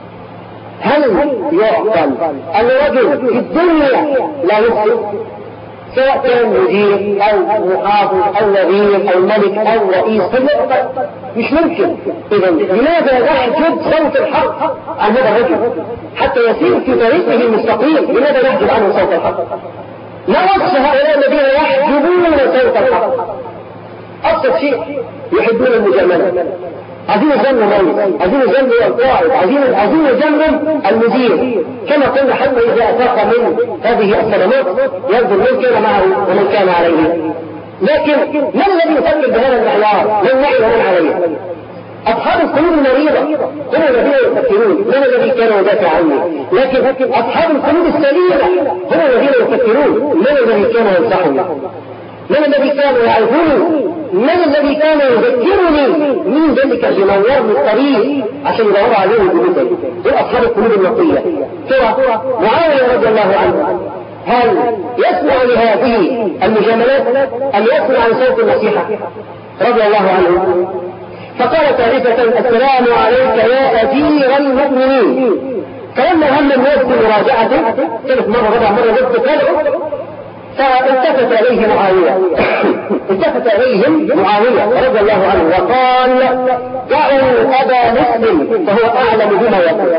هل يعقل ان رجل في الدنيا لا يخطئ، سواء كان مدير او محافظ او وزير او ملك او رئيس؟ هل يعقل؟ مش ممكن. اذا لماذا نحجب صوت الحق عن هذا الرجل حتى يسير في طريقه المستقيم؟ لماذا نحجب عنه صوت الحق؟ ما وصف هؤلاء الذين يحجبون صوت الحق؟ ابسط شيء يحبون المجامله، عايزين يجمعوا مولد، عايزين يجمعوا القائد، عايزين عايزين يجمعوا المدير. كما قلنا حتى اذا افاق من هذه السلامات ينظر من كان معه ومن كان عليه. لكن من الذي يفكر بهذا المعيار؟ من معي ومن عليه؟ اصحاب القلوب المريضه هم الذين يفكرون من الذي كان يدافع عني، لكن اصحاب القلوب السليمه هم الذين يفكرون من الذي كان ينصحني، من الذي كان يعرفني، من الذي كان يذكرني، مين ذلك اللي نورني الطريق عشان يدور عليه الجنود. دول اصحاب القلوب النقيه. ترى معاويه رضي الله عنه هل يسمع لهذه المجاملات ام يسمع لصوت النصيحه رضي الله عنه؟ فقال ثالثة: السلام عليك يا أمير المؤمنين. فلما هم الناس بمراجعته ثالث مرة ربع مرة نفس كله، فالتفت إليه معاوية التفت إليهم معاوية رضي الله عنه وقال: دعوا أبا مسلم فهو أعلم بما يقول.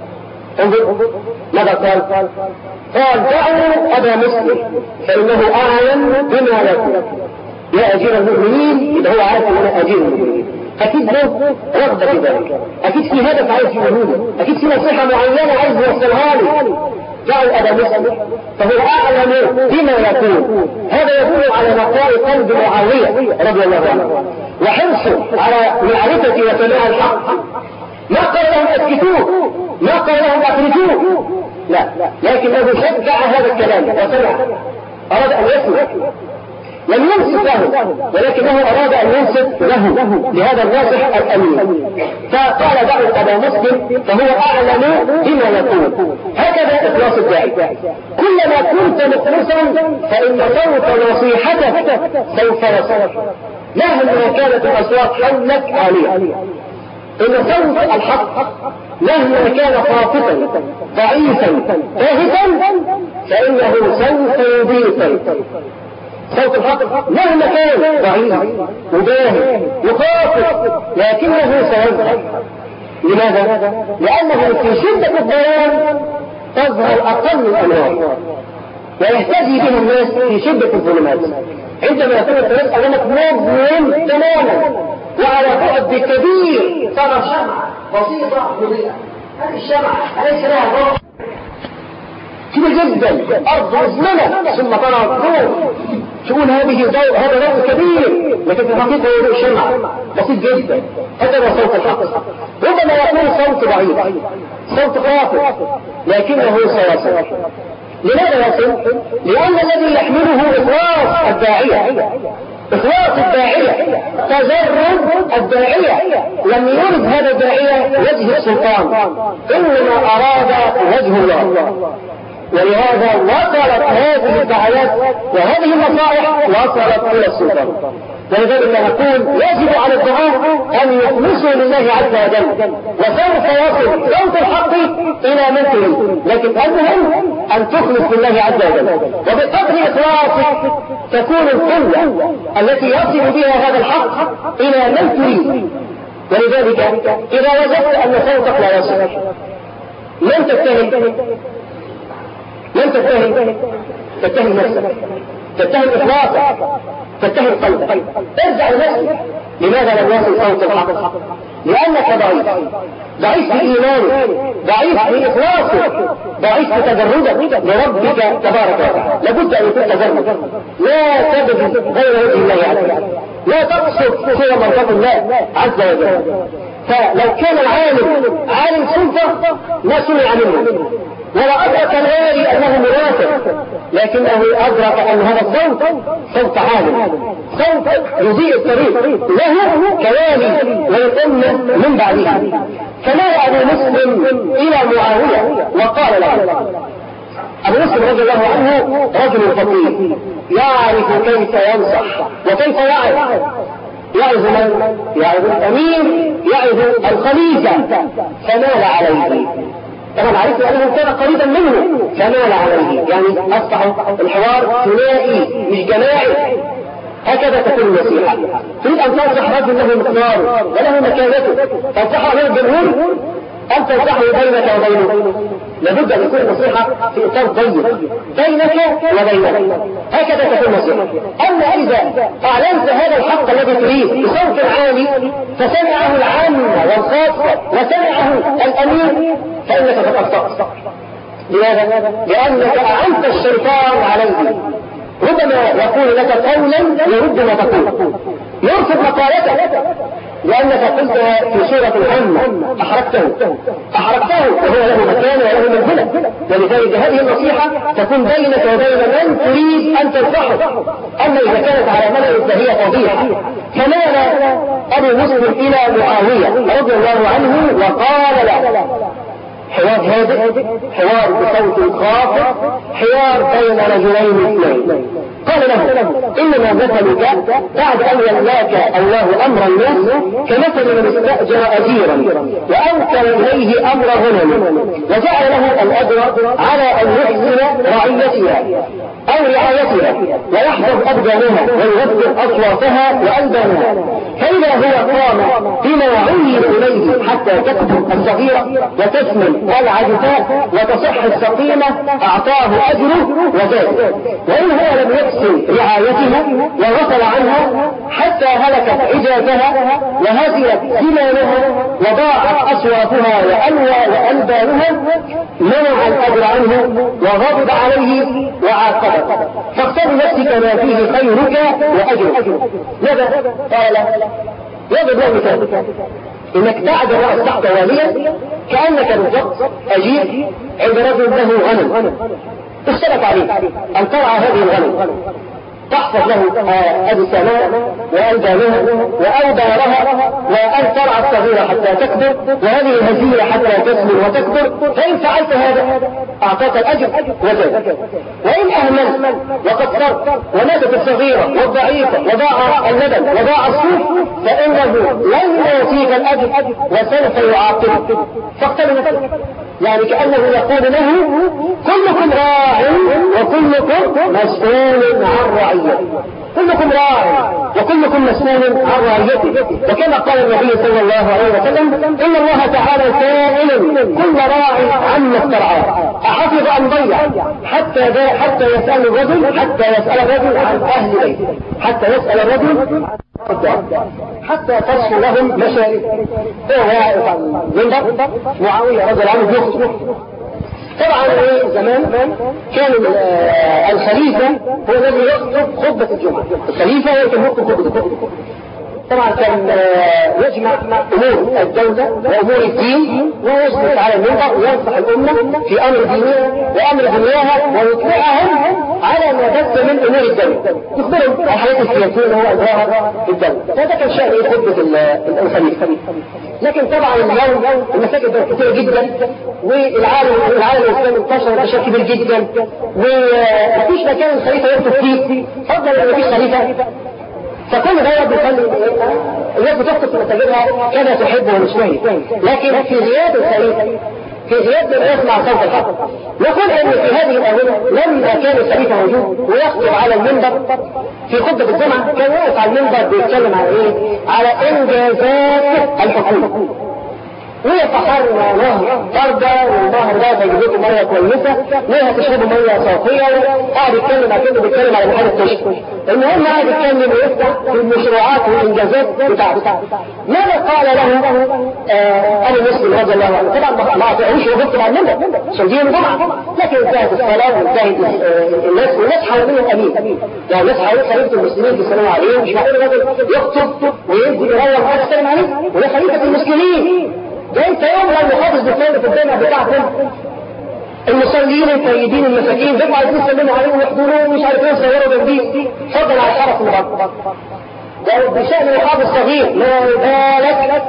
انظر ماذا قال؟ قال: دعوا أبا مسلم فإنه أعلم بما يقول. يا أجير المؤمنين، إذا هو عارف أن أجير المؤمنين أكيد له رغبة في ذلك، أكيد في هدف عايز يقوله، أكيد في نصيحة معينة عايز يوصلها لي. دعوا أبا مسلم فهو أعلم بما يقول. هذا يدل على نقاء قلب معاوية رضي الله عنه وحرصه على معرفة وسماع الحق. ما قال لهم اسكتوه، ما قال لهم اخرجوه، لا، لكنه شجع هذا الكلام وسمع، أراد أن يسمع، لم ينصت له، ولكنه أراد أن ينصت له لهذا الناصح الأمين. فقال: دعوا أبا مسلم فهو أعلم بما يقول. هكذا إخلاص الداعي. كلما كنت مخلصا فإن صوت نصيحتك سوف يصل مهما كانت الأصوات حولك عالية. إن صوت الحق مهما كان خافتا ضعيفا باهتا فإنه سوف يضيق. صوت الحق مهما كان ضعيف مباهت وخافت لكنه سيظهر. لماذا؟ لأنه في شدة الضيان تظهر أقل الأنوار ويهتدي بها الناس في شدة الظلمات. عندما يكون الناس أمامك مظلم تماما وعلى بعد كبير ترى شمعة بسيطة مضيئة. هذه الشمعة أليس لها ضوء كبير جدا، أرض مظلمة ثم ترى الضوء، تقول هذه ضوء، هذا ضوء كبير، لكن في الحقيقة هو ضوء شمعة بسيط جدا. هذا صوت الحق. ربما يكون صوت ضعيف، صوت خافت، لكنه سيصل. لماذا يصل؟ لأن الذي يحمله إخلاص الداعية، إخلاص الداعية، تجرد الداعية. لم يرد هذا الداعية وجه السلطان، إنما أراد وجه الله. ولهذا وصلت هذه الدعوات وهذه النصائح وصلت إلى السلطان. ولذلك نقول يجب على الدعاة أن يخلصوا لله عز وجل، وسوف يصل صوت الحق إلى من تريد، لكن المهم أن تخلص لله عز وجل. وبقدر إخلاصك تكون القوة التي يصل بها هذا الحق إلى من تريد. ولذلك إذا وجدت أن صوتك لا يصل لن تتهم لن تتهم تتهم نفسك، تتهم إخلاصك، تتهم قلبك، ارجع لنفسك. لماذا لم يصل صوت الحق؟ لأنك ضعيف، ضعيف في إيمانك، ضعيف في إخلاصك، ضعيف في تجردك لربك تبارك وتعالى. لابد أن يكون تجرد، لا تبذل غير وجه الله عز وجل، لا تقصد سوى مرضات الله عز وجل. فلو كان العالم عالم سلطة ما سمع منه، ولا أدرك الوالي أنه مرافق، لكنه أدرك أن هذا الصوت صوت عالم، صوت يضيء الطريق له كوالي وللأمة من بعده. فمال أبو مسلم إلى معاوية وقال له: أبو مسلم رضي الله عنه رجل فقيه يعرف كيف ينصح وكيف يعظ، يعظ من؟ يعظ الأمير، يعظ الخليفة، فمال عليه. طبعا عرفت أنه كان قريبا منه، فمال عليه، يعني أصبح الحوار ثنائي مش جماعي. هكذا تكون النصيحة. تريد أن تنصح رجل له مقدار وله مكانته، تنصحه له الجمهور أم تنصحه بينك وبينه؟ لابد أن يكون النصيحة في إطار ضيق بينك وبينه، هكذا تكون النصيحة. أما إذا أعلنت هذا الحق الذي تريد بصوت عالي فسمعه العامة والخاصة وسمعه الأمير فإنك قد أخطأت. لماذا؟ لأنك أعنت الشيطان عليه، ربما يقول لك قولا يرد ما تقول، يرفض مقالتك لأنك قلت في سورة العامة أحرقته أحرقته وهو له مكان وله منزلة. ولذلك هذه النصيحة تكون بينك وبين من تريد أن تنصحه. أما إذا كانت على ملأ فهي فضيحة. فمال أبو مسلم إلى معاوية رضي الله عنه وقال له: حوار هادئ، حوار بصوت خافض، حوار بين رجلين اثنين. قال له: إنما مثلك بعد أن ولاك الله أمر الناس كمثل من استأجر أجيرا وأوكل إليه أمر غنم وجعل له الأجر على أن يحسن رعيتها أو رعايتها ويحفظ أبدانها ويغفر أصواتها وألبانها، فإذا هو قام بما عين إليه حتى تكبر الصغيرة وتسمن العجفاء وتصح السقيمة أعطاه أجره وزاد، وإن هو لم يحسن رعايتها وغفل عنها حتى هلكت عجافها وهزلت زمانها وضاعت أصواتها وألوى وألبانها منع الأجر عنه وغضب عليه وعاقبه. فاختر نفسك ما فيه خيرك وأجرك. ماذا قال؟ يجب له مثال انك تعد رأس تحت واليا كأنك بالضبط أجيب عند رجل له غنم اشترك عليه أن ترعى هذه الغنم، تحفظ له أجسامها وألبانها وأوبارها وأن ترعى الصغيرة حتى تكبر وهذه الهزيلة حتى تسمن وتكبر. فإن فعلت هذا أعطاك الأجر وزاد، وإن أهملت وقصرت وماتت الصغيرة والضعيفة وضاع اللبن وضاع الصوف فإنه لن يأتيك الأجر وسوف يعاقبك. فاقتل يعني كأنه يقول له: كلكم راع وكلكم مسؤول عن رعيته، كلكم راع وكلكم مسؤول عن رعيته. وكما قال النبي صلى الله عليه وسلم: إن الله تعالى سائل كل راع عما استرعاه أحفظ أم ضيع، حتى حتى يسأل الرجل حتى يسأل الرجل عن أهل بيته، حتى يسأل الرجل حتى تصفو لهم مشارب. هو واقف على المنبر معاوية رضي الله عنه يخطب. طبعا زمان كان الخليفة هو الذي يخطب خطبة الجمعة، الخليفة هو الذي يخطب خطبة الجمعة. طبعا كان يجمع أمور الدولة وأمور الدين ويجلس على المنبر وينصح الأمة في أمر دينها وأمر دنياها ويطلعهم على ما بث من أمور الدولة، يخبرهم عن الحياة السياسية وأمرها في الدولة. فهذا كان شأن خطبة الخليفة. لكن طبعا اليوم المساجد بقت كثيرة جدا والعالم العالم الإسلامي انتشر انتشار كبير جدا ومفيش مكان الخليفة يكتب فيه، فضل أن مفيش خليفة. فكل ده بيخلي الناس بتخطب في مساجدها كما تحب ومشتهي. لكن في غياب الخليفة، في غياب من يسمع صوت الحق، نقول ان في هذه الآونة لما كان الخليفة موجود ويخطب على المنبر في خطبة الجمعة كان واقف على المنبر بيتكلم على ايه؟ على انجازات الحكومة. ويتحرنا نهر فردة والنهر ده تجيبته مية كويسة ليها تشربوا مية صافية. قاعد يتكلم على كده بيتكلم على محل التشرب. المهم قاعد يتكلم ويفتح في المشروعات والإنجازات بتاعته. ماذا قال له أبو مسلم رضي الله عنه؟ طبعا ما أعطيهوش وقفت على المنبر عشان دي الجمعة، لكن انتهت الصلاة وانتهت الناس والناس حوالين الأمين. يعني الناس حوالين خليفة المسلمين بيسلموا عليه، مش معقول الراجل يخطب وينزل يروح ويقعد يسلم عليه وده خليفة المسلمين. ده انت يوم لما حافظ بالسنة في الدنيا بتاعتهم المصلين الطيبين المساكين بيبقوا عايزين يسلموا عليهم ويحضنوهم ومش عارف ايه ويصوروا جنبيه فضلا على الحرس المغرب. بشأن الرقاب الصغير ما بالك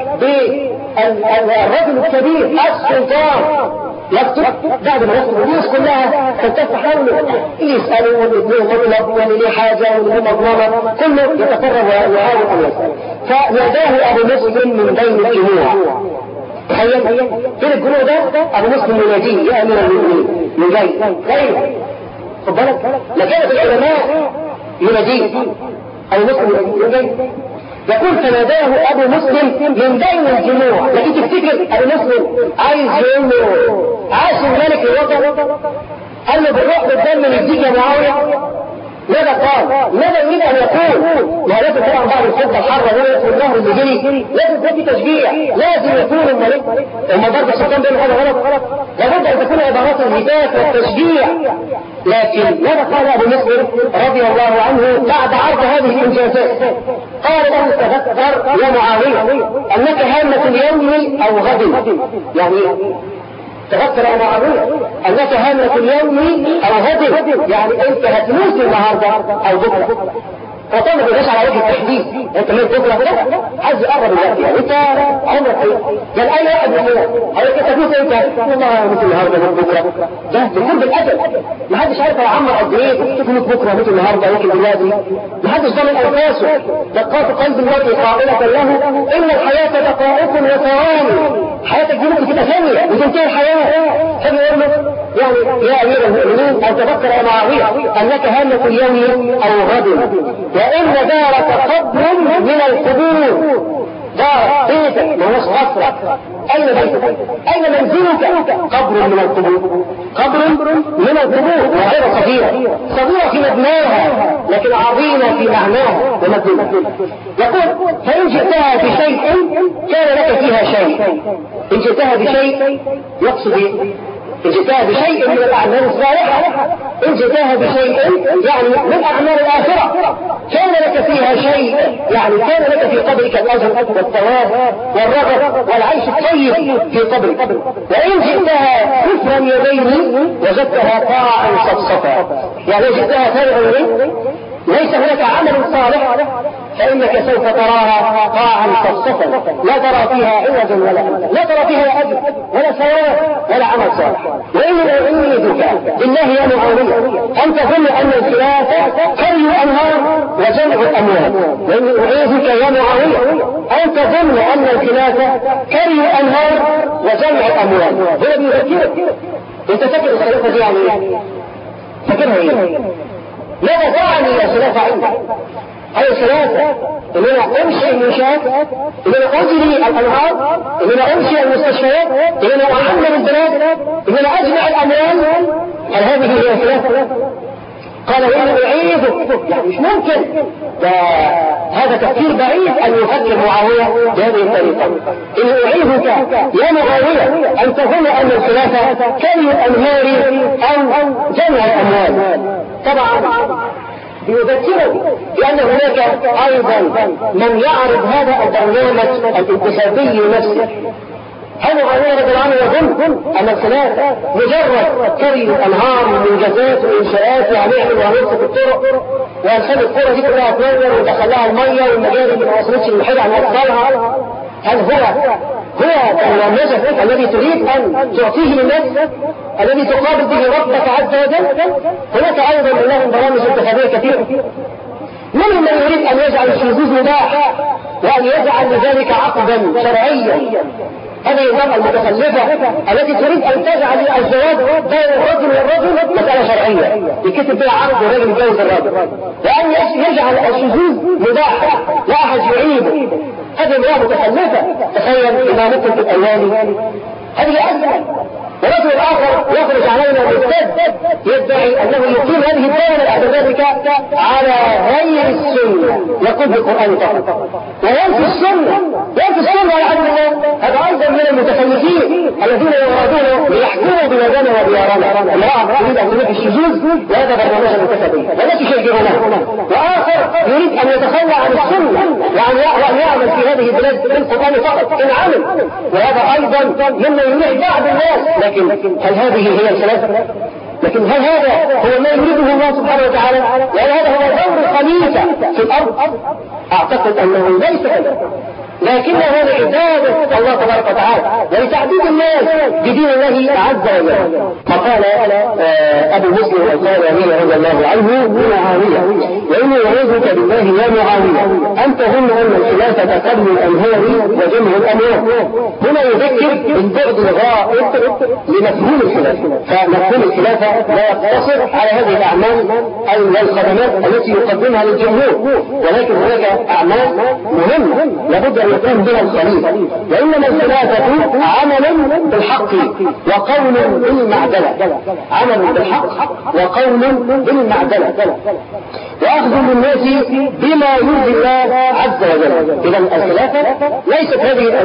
بالرجل الكبير السلطان يكتب بعد ما يكتب الناس كلها تلتف حوله اللي يسألوا واللي مطلب واللي ليه حاجة واللي مظلمة كله يتفرغ ويحاول أن يسأل. فناداه أبو مسلم من بين الجموع. تخيل فين الجموع ده؟ أبو مسلم يناديه يا أمير المؤمنين من جاي جاي خد بالك مكانة العلماء يناديه أبو مسلم من جاي يقول فناداه أبو مسلم من بين الجموع. لكن تفتكر أبو مسلم عايز يقول له عاش الملك الوطن قال له بالروح بالدم يديك يا معاوية ماذا قال؟ ماذا يريد أن يقول؟ ما لازم طبعا بعد الخطة الحرة ولا يدخل النهر اللي جري لازم تدي تشجيع لازم يكون الملك وما ضرب السلطان بين هذا غلط لابد أن تكون عبارات الهتاف والتشجيع. لكن ماذا قال أبو مسلم رضي الله عنه بعد عرض هذه الإنجازات؟ قال له تذكر يا معاوية أنك هامة اليوم أو غد يعني تذكر يا معاوية أنك هامة اليوم أو غد يعني أنت هتموت النهارده أو بكرة. فطبعا ما تبقاش على وجه التحديد انت ميت بكره كده عايز يقرب الوقت يعني انت عمرك ايه؟ يعني اي واحد يقول هو انت تموت انت والله مثل النهارده موت بكره ده بيكون بالاجل ما حدش عارف يعمر قد ايه تموت بكره موت النهارده ممكن دلوقتي ما حدش ضامن انفاسه. دقات قلب المرء قائله له ان الحياه دقائق وثواني حياتك دي ممكن تبقى ثانيه وتنتهي الحياه. فبيقول له يعني يا امير المؤمنين ان تذكر يا معاويه انك هامه اليوم او غد وإن دارك قبر من القبور. دار بيتك ما هوش قصرك أين بيتك أين منزلك؟ قبر من القبور قبر من القبور وغير صغيرة صغيرة في مبناها لكن عظيمة في معناها ومبناها. يقول فإن جئتها بشيء كان لك فيها شيء. إن جئتها بشيء يقصد إن جئتها بشيء من الأعمال الصالحة إن جئتها بشيء يعني من أعمال الآخرة كان لك فيها شيء يعني كان لك في قبرك الأجر والثواب والرغب والعيش الطيب في قبرك. وإن جئتها كفرا يدين وجدتها طاعا صفصفا يعني جئتها فارغا يدين ليس هناك عمل صالح فإنك سوف تراها طاعا صفصفا لا ترى فيها عوجا ولا لا ترى فيها أجر ولا ثواب ولا عمل صالح. وإن أعيدك بالله يا معاوية أن تظن أن الخلافة كري أنهار وجمع الأموال. وإن أعيدك يا معاوية أن تظن أن الخلافة كري أنهار وجمع الأموال. هنا بيذكرك أنت فاكر الخلافة دي يعني فاكرها إيه؟ ماذا تعني يا خلافة عندك؟ أي خلافة إن أنا أمشي المنشآت إن أنا أجري الأنهار إن أنا أمشي المستشفيات إن أنا أعمل البلاد إن أنا أجمع الأموال. هل هذه هي الخلافة؟ قال وإن أعيدك يعني مش ممكن ده هذا تفكير بعيد أن يفكر معاوية بهذه الطريقة. إن أعيدك يا معاوية أن تظن أن الخلافة كري الأنهار أو جمع الأموال. طبعا يذكرك بأن هناك أيضا من يعرض هذا البرنامج الانتخابي نفسه. هل معاوية رضي الله عنه يظن أن الخلافة مجرد كري الأنهار ومنجزات وإنشاءات وهنعمل وهنمسك الطرق وهنخلي القرى دي كلها تنور وندخل لها المية والمجاري اللي ما وصلتش للحيل عن أطفالها؟ هل هو هو النموذج الذي تريد أن تعطيه للناس الذي تقابل به ربك عز وجل؟ هناك أيضا لهم برامج انتخابية كثيرة. من من يريد أن يجعل الشذوذ مباح وأن يجعل لذلك عقدا شرعيا؟ هذه المرأة المتخلفة التي تريد أن تجعل الزواج بين الرجل والرجل مسألة شرعية يكتب بها عقد الرجل يتجوز الرجل وأن يجعل الشذوذ مباح لا أحد يعيب. هذه امرأة متخلفة. تخيل إنها ممكن في الأيام هذه أزمة. ورجل آخر يخرج علينا مرتد يدعي أنه يقيم هذه الدولة بعد ذلك على غير السنة يقول بالقرآن فقط وينفي السنة ينفي السنة والعياذ بالله. هذا أيضا من المتخلفين الذين يرادون ليحكموا بلادنا وديارنا. امرأة تريد أن تنفي الشذوذ وهذا برنامج متخلفي ولا تشجعونه. وآخر يريد أن يتخلى عن السنة وأن يعمل في هذه البلاد بالقرآن فقط إن عمل. وهذا أيضا مما يريد بعض الناس لكن هل هذه هي الخلافة؟ لكن هل هذا هو ما يريده الله سبحانه وتعالى؟ وهل هذا هو دور الخليفة في الأرض؟ أعتقد أنه ليس كذلك، لكنها لعبادة الله تبارك وتعالى ولتعبيد الناس بدين الله عز وجل. فقال أبو مسلم الخولاني رضي الله عنه لمعاوية: وإني أعوذك بالله يا معاوية أن تظن أن الخلافة قبل الأنهار وجمع الأموال. هنا يذكر بالبعد الغائب لمفهوم الخلافة، فمفهوم الخلافة لا يقتصر على هذه الأعمال أو الخدمات التي يقدمها للجمهور، ولكن هناك أعمال مهمة لابد أن يكون بها الخليفة. وإنما الخلافة عمل بالحق وقول بالمعدلة، عمل بالحق وقول بالمعدلة، وأخذ بالناس بما يرضي الله عز وجل. إذا الخلافة ليست هذه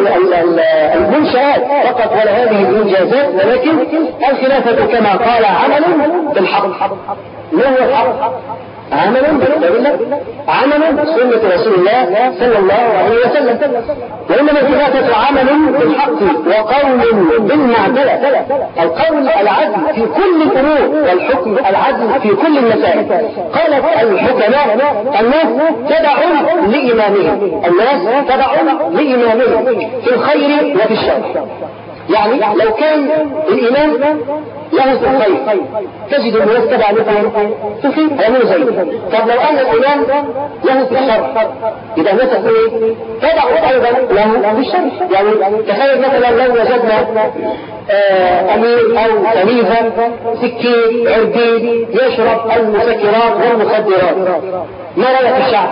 المنشآت فقط ولا هذه الإنجازات، ولكن الخلافة كما قال عمل بالحق. ما هو الحق؟ عمل بالله، عمل سنة رسول الله صلى الله عليه وسلم. وإنما الخلافة عمل بالحق وقول بالمعدلة، القول العدل في كل الأمور والحكم العدل في كل المسائل. قالت الحكماء: الناس تبع لإمامهم، الناس تبع لإمامهم في الخير وفي الشر. يعني لو كان الإمام له في الخير تجد الناس تبع له في الخير يعملوا زيه. طب لو أن الإمام له في الشر إذا الناس تبع أيضا له في الشر. يعني تخيل مثلا لو وجدنا آه أمير أو خليفة سكين عربين يشرب المسكرات والمخدرات، ما رأيك الشعب؟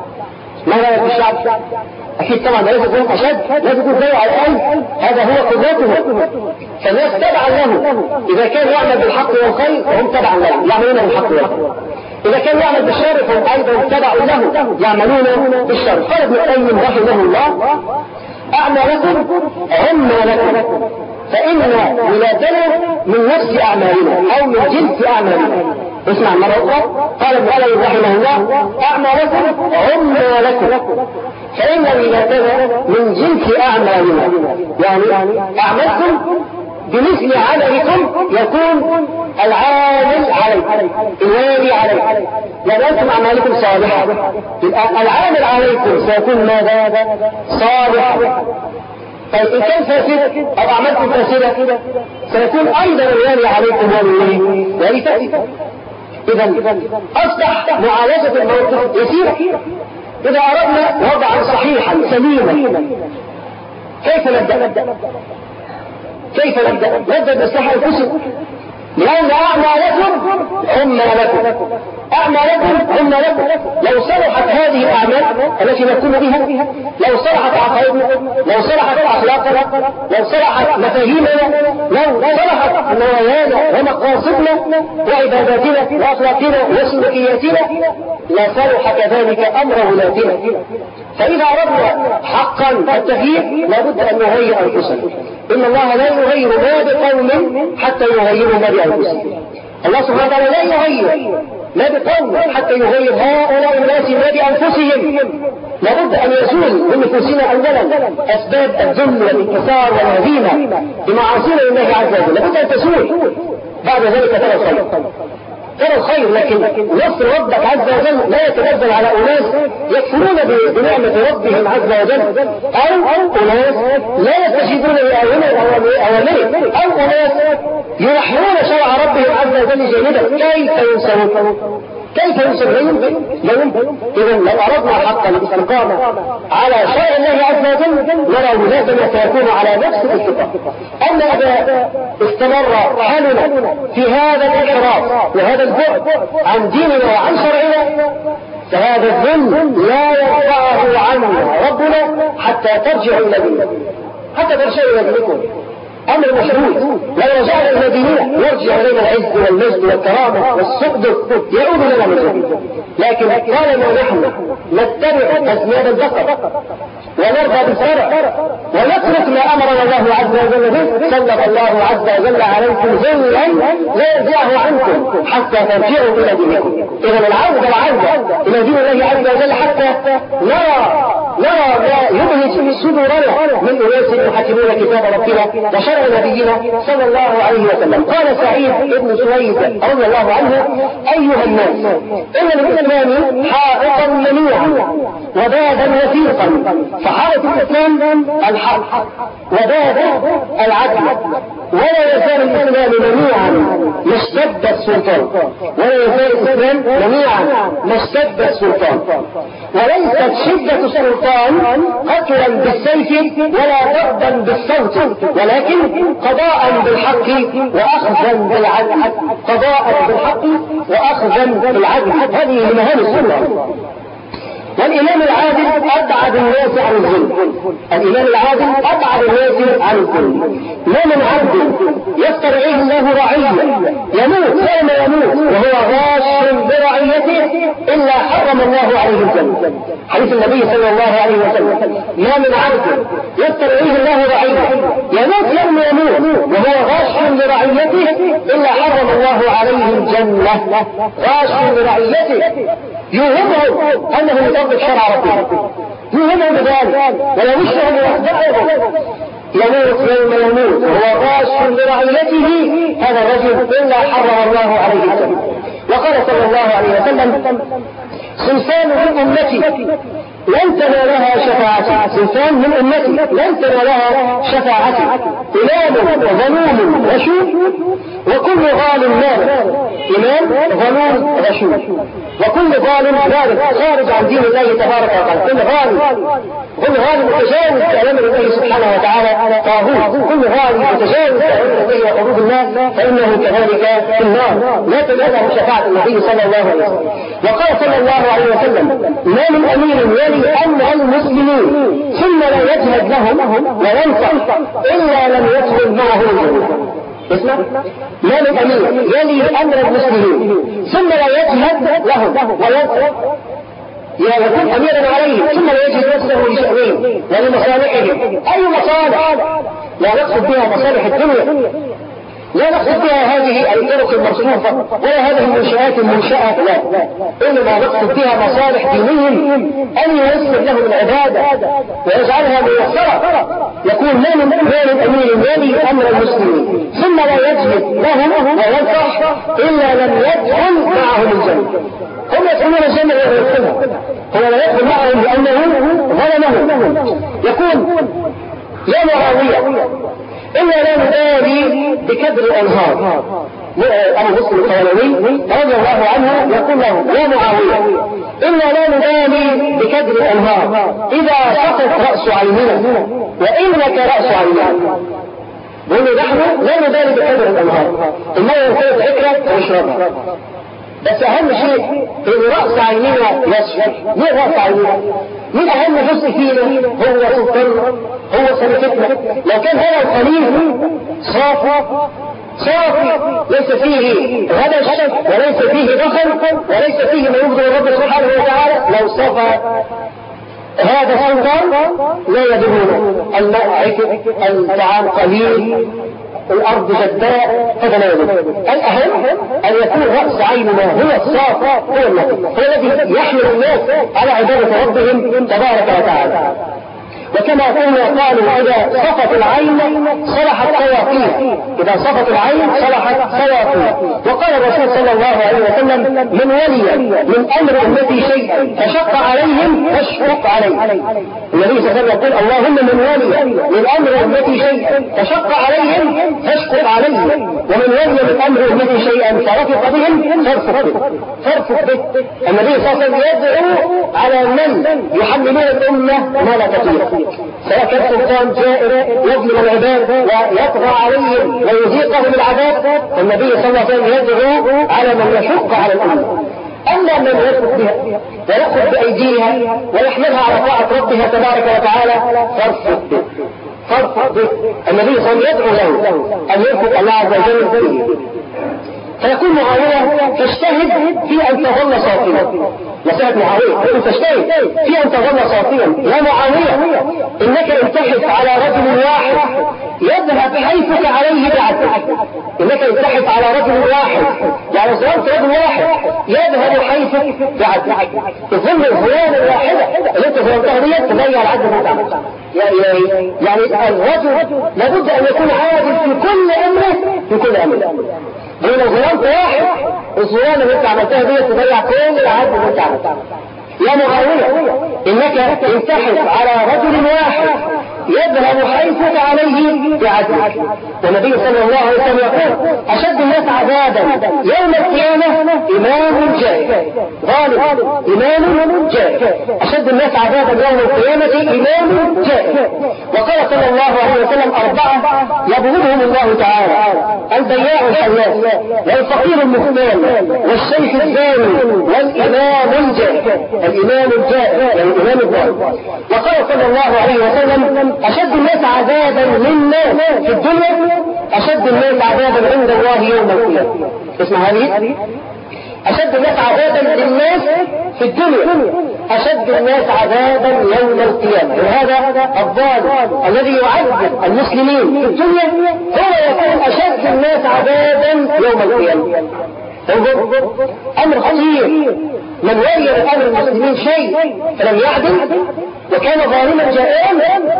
ما رأيك الشعب؟ أكيد طبعا لازم يكون أشد، لازم يكون زيه على الأقل، هذا هو قدرته. فالناس تبعا له، إذا كان يعمل بالحق والخير فهم تبعا له يعملون بالحق والخير، إذا كان يعمل بالشر فهم أيضا تبعا له يعملون بالشر. قال ابن القيم رحمه الله: أعمالكم عما لكم، فإن ولادنا من نفس أعمالنا أو من جنس أعمالنا. اسمع مرة أخرى، قال ابن القيم رحمه الله: أعمالكم عما لكم، فإن ولادنا من جنس أعمالنا. يعني أعمالكم بمثل عملكم يكون العامل عليكم، الوالي عليكم. يعني أنتم أعمالكم صالحة، العامل عليكم سيكون ماذا؟ صالحا. طيب إن كان فاسد أو أعمالكم فاسدة سيكون أيضا الوالي عليكم والي فاسد. إذا أصبح معالجة الموقف يسيرة. إذا أردنا وضعا صحيحا سليما كيف نبدأ؟ كيف نبدأ؟ نبدأ بإصلاح أنفسكم، لأن أعمالكم عما لكم، أعمالكم عما لكم. لو صلحت هذه الأعمال التي نقوم بها، لو صلحت عقائدنا، لو صلحت أخلاقنا، لو صلحت مفاهيمنا، لو صلحت نوايانا ومقاصدنا وعباداتنا وأخلاقنا وسلوكياتنا، لصلح كذلك أمر ولاتنا. فإذا أردنا حقا التغيير لابد أن نغير أنفسنا. إن الله لا يغير ما بقوم حتى يغيروا ما بأنفسهم. الله سبحانه وتعالى لا يغير ما بقوم حتى يغير هؤلاء الناس ما بأنفسهم. لابد أن يزول من نفوسنا أولا أسباب الذل والانكسار والهزيمة بمعاصي الله عز وجل، لابد أن تزول. بعد ذلك ترى الخير، ترى الخير. لكن نصر ربك عز وجل لا يتنزل على أناس يكفرون بنعمة ربهم عز وجل، أو أناس لا يستجيبون لأوامره، أو أناس ينحون شرع ربهم عز وجل جانبا. كيف ينسون؟ كيف ينسون؟ لا يمكن. إذا لو أردنا حقا الاستقامة على شرع الله عز وجل نرى ولادنا سيكون على نفس الاتفاق. أما إذا استمر حالنا في هذا الانحراف وهذا البعد عن ديننا وعن شرعنا فهذا الذل لا يرفعه عنا ربنا حتى ترجع إلى ديننا، حتى ترجع إلى دينكم. أمر مشروط. لو رجعنا إلى ديننا يرجع إلينا العز والمجد والكرامة والصدق يعود لنا من جديد. لكن طالما نحن نتبع أسباب البقر ونرضى بالشرع ونترك ما أمرنا الله عز وجل به سلط الله عز وجل عليكم ذلا لا يرجعه عنكم حتى ترجعوا إلى دينكم. إذا العودة العودة إلى دين الله عز وجل حتى نرى نرى ما يبهج صدورنا من أناس يحكمون كتاب ربنا وشرع نبينا صلى الله عليه وسلم. قال سعيد بن سويد رضي الله عنه: أيها الناس، إن للإسلام حائطا منيعا وبابا وثيقا، فحائط الإسلام الحق وباب العدل، ولا يزال الإسلام منيعا ما اشتد السلطان، ولا يزال الإسلام منيعا ما اشتد السلطان، وليست شدة السلطان قتلا بالسيف ولا ضربا بالصوت، ولكن قضاء بالحق وأخذا بالعدل، قضاء بالحق وأخذا بالعدل. هذه مهام السلطان. والإمام العادل أبعد الناس عن الظلم، الإمام العادل أبعد الناس عن الظلم. ما من عبد يسترعيه الله رعية يموت كما يموت وهو غاش برعيته إلا حرم الله عليه الجنة. حديث النبي صلى الله عليه وسلم: ما من عبد يسترعيه الله رعية يموت كما يموت وهو غاش برعيته إلا حرم الله عليه الجنة. غاش برعيته يوهمه أنه يطبق شرع ربه، يوهمه بذلك ولا يشعر وحده، يموت يوم يموت وهو غاش برعيته، هذا الرجل إلا حرم الله عليه الجنة. وقال صلى الله عليه وسلم: صنفان من أمتي لن تنالها شفاعتي، صنفان من أمتي لن تنالها شفاعتي: إمام وظلوم غشوم وكل ظالم مال. إمام ظلوم غشوم وكل ظالم ظالم خارج عن دين الله تبارك وتعالى. كل ظالم كل ظالم متجاوز بأوامر الله سبحانه وتعالى طاغوت، كل ظالم متجاوز بأوامر الله وحدود الله فإنه كذلك في النار، لا تنالها شفاعة النبي صلى الله عليه وسلم. وقال صلى الله عليه وسلم: ما من أمير يلي أمر المسلمين ثم لا يجهد لهم وينصح إلا لم يدخل معه الجنة. اسمع، ما من أمير يلي أمر المسلمين ثم لا يجهد لهم وينصح، يكون أميرا عليهم ثم لا يجهد نفسه لشأنهم ولمصالحهم. أي مصالح؟ لا نقصد بها مصالح الدنيا، لا نقصد بها هذه الطرق المرصوفة ولا هذه المنشآت المنشأة، لا، إنما نقصد بها مصالح دينهم، أن ييسر لهم العبادة ويجعلها ميسرة. يكون ما من أمير يلي أمر المسلمين ثم لا يجهد لهم وينصح إلا لم يدخل معهم الجنة. هم يدخلون الجنة ويدخلها، هو لا يدخل معهم لأنه ظلمهم. يكون يا معاوية إلا لا نبالي بكدر الأنهار. أبو مسلم الخولاني رضي الله عنه يقول له: يا معاوية إلا لا نبالي بكدر الأنهار إذا سقط رأس عيننا وإنك رأس عيننا. بقول نحن لا نبالي بكدر الأنهار، الماء ينفذ فكرة ونشربها، بس أهم شيء إن رأس عيننا يسفر. مين رأس عيننا؟ مين أهم جزء فينا؟ هو سلطان، هو سلطتنا. لو كان هذا الخليل صافي صافي ليس فيه غدش وليس فيه دخل وليس فيه ما يغضب الرب سبحانه وتعالى، لو صفى هذا السلطان لا يدرون الماء عكر، الطعام قليل، الأرض جداء، هذا لا يجب. الأهم أن يكون رأس عيننا هو الصافى، هو النبي، هو الذي يحمل الناس على عبادة ربهم تبارك وتعالى. وكما قلنا قالوا: إذا صفت العين صلحت سواقيه، إذا صفت العين صلحت سواقيه. وقال الرسول صلى الله عليه وسلم: من ولي من أمر أمتي شيئا فشق عليهم فاشفق عليه. النبي صلى الله عليه وسلم يقول: اللهم من ولي من أمر أمتي شيئا فشق عليهم فاشفق عليه، ومن ولي من أمر أمتي شيئا فرفق بهم فارفق به. فارفق به. النبي صلى الله عليه وسلم يدعو على من يحملون الأمة ما لا تطيق، سواء كان سلطان جائر يظلم العباد ويطغى عليهم ويذيقهم العذاب، النبي صلى الله عليه وسلم يدعو على من يشق على الأمة. أما من يثق بها ويأخذ بأيديها ويحملها على طاعة ربها تبارك وتعالى فارفق به، فارفق به. النبي صلى الله عليه وسلم يدعو له أن يرفق الله عز وجل به. فيكون معاوية تجتهد في أن تظل صافيا. مسألة معاوية تجتهد في أن تظل صافيا. يا معاوية إنك إن تحث على رجل واحد يذهب حيثك عليه بعدك، إنك إن تحث على رجل واحد، يعني ظلمت رجل واحد يذهب حيثك بعدك. تظل الظلام الواحدة اللي أنت ظلمتها ديت تضيع العدل بتاعك. يعني يعني الرجل لابد ان يكون عادل في كل امره في كل امره. لو ظلمت واحد الظلام اللي انت عملتها ديت تضيع كل العدل بتاعك. يا معاوية انك انتحر على رجل واحد يذهب حيثك عليه بعدلك. والنبي صلى الله عليه وسلم يقول اشد الناس عذابا يوم القيامة امام جائر ظالم امام جائر. اشد الناس عذابا يوم القيامة امام جائر. وقال صلى الله عليه وسلم اربعة يبغضهم الله تعالى: البياع الحلاف والفقير المختال والشيخ الزاني والامام الجائر. الإمام الجائر يعني الإمام الظالم. وقال صلى الله عليه وسلم أشد الناس عذابا للناس في الدنيا أشد الناس عذابا عند الله يوم القيامة. اسمع هذه: أشد الناس عذابا للناس في الدنيا أشد الناس عذابا يوم القيامة. وهذا الظالم الذي يعذب المسلمين في الدنيا هو يكون أشد الناس عذابا يوم القيامة. أمر خطير. من ولي أمر المسلمين شيء فلم يعدل وكان ظالما جائرا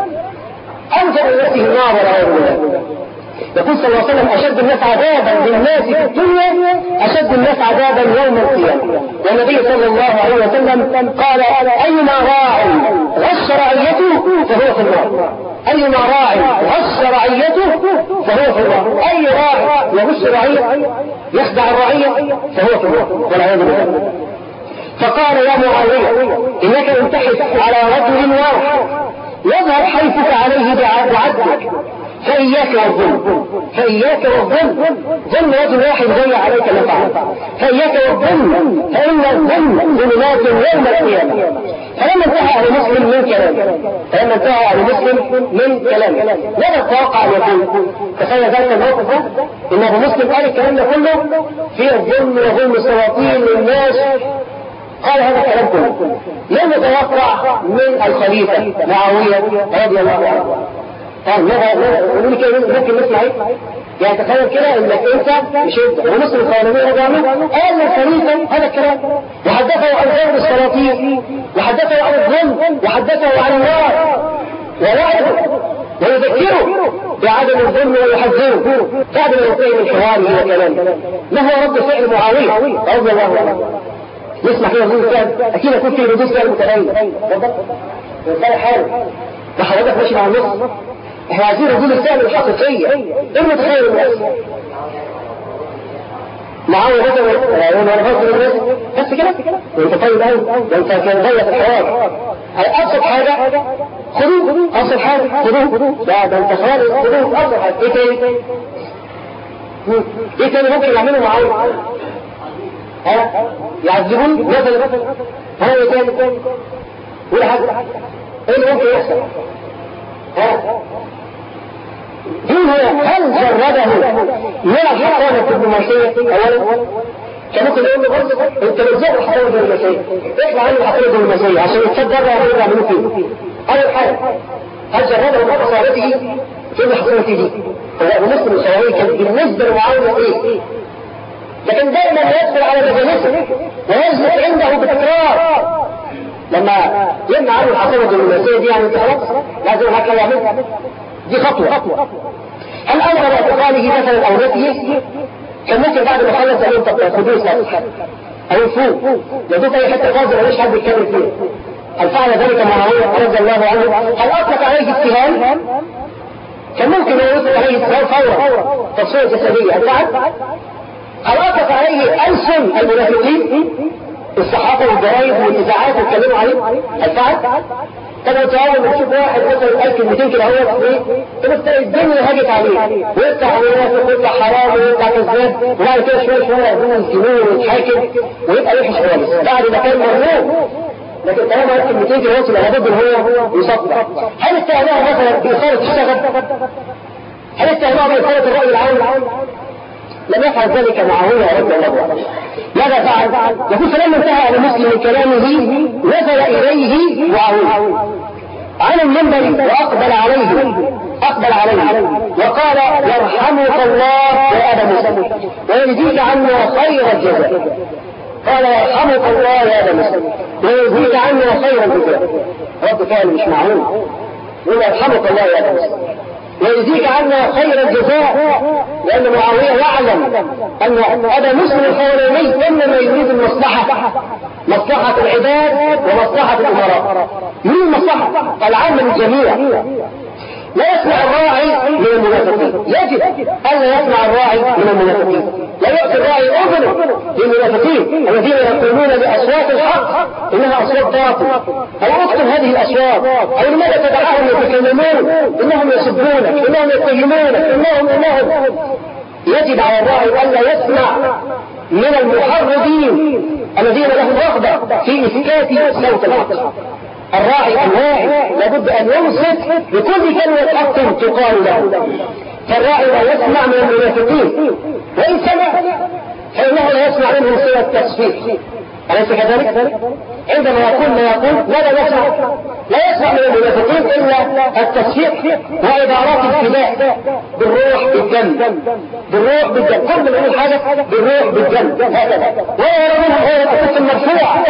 أنزل نفسه النار والعياذ بالله. يقول صلى الله عليه وسلم أشد الناس عذابا للناس في الدنيا أشد الناس عذابا يوم القيامة. والنبي صلى الله عليه وسلم قال: أيما راع غش رعيته فهو في النار. أيما راع غش رعيته فهو في النار. أي راع يغش رعية يخدع الرعية فهو في النار والعياذ بالله. فقال: يا معاوية إنك انتحس على رجل واحد يظهر حيثك عليه بعدلك فإياك والظلم. فإياك والظلم. ظلم رجل واحد ضيع عليك نفعه. فإياك والظلم فإن الظلم ظلمات يوم القيامة. فلما انتهى أهل مسلم من كلامه فلما انتهى أهل مسلم من كلامه ماذا تتوقع أن يقول؟ تخيل ذلك الموقف ده إن أبو مسلم قال الكلام ده كله في الظلم وظلم السلاطين للناس. قال هذا الكلام كله. لم يتوقع من الخليفة معاوية رضي الله عنه. قال ماذا يقولوا لي كده ممكن نسمع ايه؟ يعني تخيل كده انك انت مش انت ونصر القانونية رضي الله قال للخليفة هذا الكلام وحدثه عن ظلم السلاطين وحدثه عن الظلم وحدثه عن النار ووعده ويذكره بعدم الظلم ويحذره بعد ما ينتهي من حواره وكلامه. ما هو رد فعل معاوية رضي الله عنه؟ نسمع كده ردود فعل اكيد يكون في ردود فعل متغير. اتفضل حاله وحضرتك ماشي مع النص. احنا عايزين ردود الفعل الحقيقيه. ايه المتخيل الناس؟ معاوية رجل وانا بفضل الناس بس كده وانت طيب قوي وانت كان ضيق الحوار. ابسط حاجه خذوه. ابسط حاجه خذوه. لا ده انت خالص خذوه. ابسط حاجه ايه تاني؟ ايه تاني ممكن يعمله معاوية؟ ها يعذبون مثلا ها ايه تاني تاني ولا حاجه ايه اللي ممكن يحصل؟ ها مين هو؟ هل جربه من الحقانة الدبلوماسية اولا؟ كان ممكن يقول له برضه انت بتزق الحقانة الدبلوماسية اطلع عنه الحقانة الدبلوماسية عشان يتصدر بقى ويرجع منه فيه. اول حاجه هل جربه بعد صارته في الحقانة دي؟ هو ابو مسلم الشرعي كان بالنسبه لمعاوية ايه؟ لكن دائما يدخل على مجالسه ويثبت عنده بتكرار. لما يمنع عنه الحقيقة الدبلوماسية دي يعني خلاص لازم هكذا يعملها. دي خطوة. هل أمر باعتقاله مثلا أو نفيه؟ كان ممكن بعد ما خلص قال طب خذوه سطح أو يفوق يدوك أي حتة فاضية ماليش حد يتكلم فيها. هل فعل ذلك معاوية رضي الله عنه؟ هل أطلق عليه اتهام؟ كان ممكن أن يطلق عليه اتهام فورا تصفية جسدية. هل فعل؟ هل أطلق عليه ألسن المنافقين؟ الصحافة والجرايد والإذاعات يتكلموا عليه؟ هل فعل؟ طب انت اول ما تشوف واحد مثلا قال كلمتين كده هو ايه؟ طب تلاقي الدنيا هاجت عليه ويطلع منافق ويطلع حرام ويطلع كذاب وبعد كده شويه شويه يقوم يسجنوه ويتحاكم ويبقى وحش خالص بعد ما كان مرغوب. لكن طالما قال كلمتين كده يبقى لابد ان هو يصدق. هل اتهموه مثلا بإثارة الشغب؟ هل اتهموه بإثارة الرأي العام؟ لم يفعل ذلك معاوية رضي الله عنه. ماذا فعل؟ يقول فلما انتهى على مسلم من كلامه نزل إليه معاوية على المنبر وأقبل عليه أقبل عليه وقال يرحمك الله يا أبا مسلم ويجزيك عنا خير الجزاء. قال يرحمك الله يا ابا مسلم ويزيد عنا خيرا بك. رد فعل مش معقول، يقول يرحمك الله يا ابا مسلم ويزيد عنا خير الجزاء، لأن معاوية يعلم أن أبا مسلم الحواري إنما يريد المصلحة، مصلحة العباد ومصلحة الأمراء، يريد المصلحة العامة للجميع. لا يسمع الراعي من المنافقين، يجب أن لا يسمع الراعي من المنافقين، لا يؤتي الراعي أذنه للمنافقين الذين يقولون بأصوات الحق إنها أصوات باطل، أو اكتب هذه الأصوات، أو لماذا تدعهم يتكلمون إنهم يسبونك إنهم يتهمونك إنهم إنهم يجب على الراعي أن لا يسمع من المحرضين الذين لهم رغبة في إسكات صوت الحق. الراعي الواعي لابد أن يمسك بكل كلمة حق تقال له، فالراعي لا يسمع من المنافقين، وإن سمع فإنه لا يسمع منهم سوى التصفيق، أليس كذلك؟ عندما يقول ما يقول لا لا يسمع لا يسمع من المنافقين إلا التصفيق وعبارات الفداء بالروح بالدم، بالروح بالدم، كل من يقول حاجة بالروح بالدم هكذا، ولا يرى منه غير الأساس المرفوع